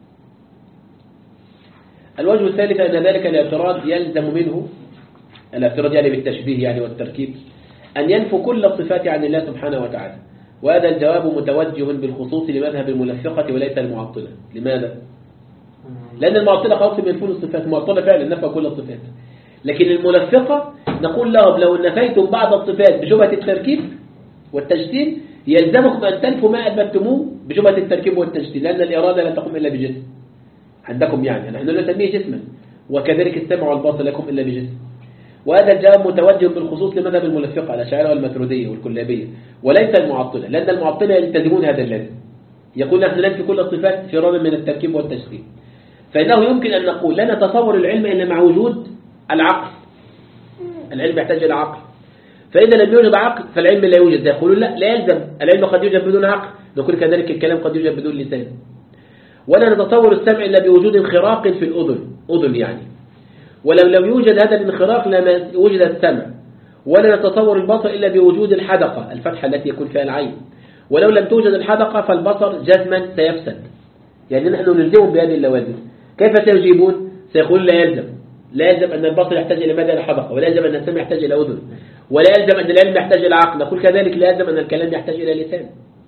الوجه الثالث أن ذلك الاعتراض يلزم منه، الاعتراض يعني بالتشبيه يعني والتركيب، أن ينفوا كل الصفات عن الله سبحانه وتعالى، وهذا الجواب متوجه بالخصوص لمذهب الملفقة وليس المعطلة. لماذا؟ لأن المعطلة خلاص بينفون الصفات، المعطلة فعلا نفى كل الصفات، لكن الملفقة نقول لهم لو نفيتم بعض الصفات بشبهة التركيب والتجسيم يلزمكم أن تنفوا ما أثبتموه بشبهة التركيب والتجسيم، لأن الإرادة لا تقوم إلا بجسم عندكم، يعني نحن لا نسميه جسما، وكذلك السمع والبصر لكم إلا بجسم. وهذا الجواب متوجه بالخصوص لمذهب الملفقة الأشاعرة والماتريدية والكلابية وليس المعطلة، لأن المعطلة يلتزمون هذا اللازم، يقول نحن ننفي كل الصفات فرارا من التركيب والتجسيم. فإنه يمكن أن نقول لا نتصور العلم إلا مع وجود العقل، العلم يحتاج إلى عقل، فإذا لم يوجد عقل فالعلم لا يوجد. يقولون لا لا يلزم، العلم قد يوجد بدون عقل، نقول كذلك الكلام قد يوجد بدون لسان. ولا نتصور السمع إلا بوجود انخراق في الأذن، أذن يعني، ولو لم يوجد هذا الانخراق لما وجد السمع. ولا نتصور البصر إلا بوجود الحدقة، الفتحة التي يكون فيها العين، ولو لم توجد الحدقة فالبصر جزما سيفسد. يعني نحن نلزمهم بهذه اللوازم. كيف سيجيبون؟ سيقول لا يلزم، لا يلزم أن البصر يحتاج إلى ماذا؟ إلى حدقة، ولا يلزم أن السمع يحتاج إلى أذن، ولا يلزم أن العلم يحتاج إلى عقل، نقول كذلك لا يلزم أن الكلام يحتاج إلى لسان.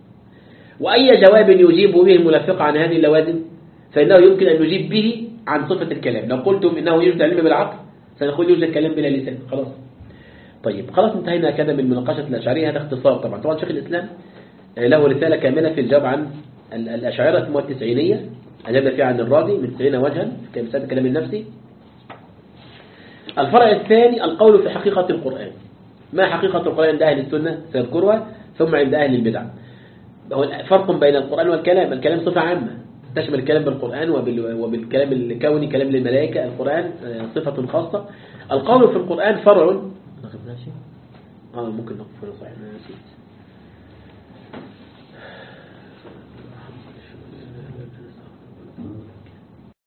وأي جواب يجيب به الملفق عن هذه اللوازم فإنه يمكن أن نجيب به عن صفة الكلام. لو قلتم إنه يوجد علم بالعقل سنقول يوجد كلام بلا لسان، خلاص. طيب خلاص انتهينا كذا من مناقشة الأشعرية. هذا اختصار طبعا. طبعا شيخ الإسلام له رسالة كاملة في الجواب عن الأشاعرة اسمها التسعينية، أجاب فيها عن الرازي من تسعين وجها في مسألة الكلام النفسي. الفرع الثاني القول في حقيقة القرآن. ما حقيقة القرآن عند أهل السنة سيذكرها، ثم عند أهل البدع. هو فرق بين القرآن والكلام. الكلام صفة عامة تشمل الكلام بالقرآن وبالكلام الكوني كلام للملائكة. القرآن صفة خاصة. القول في القرآن فرع. اه ممكن نقف صحيح، أنا نسيت.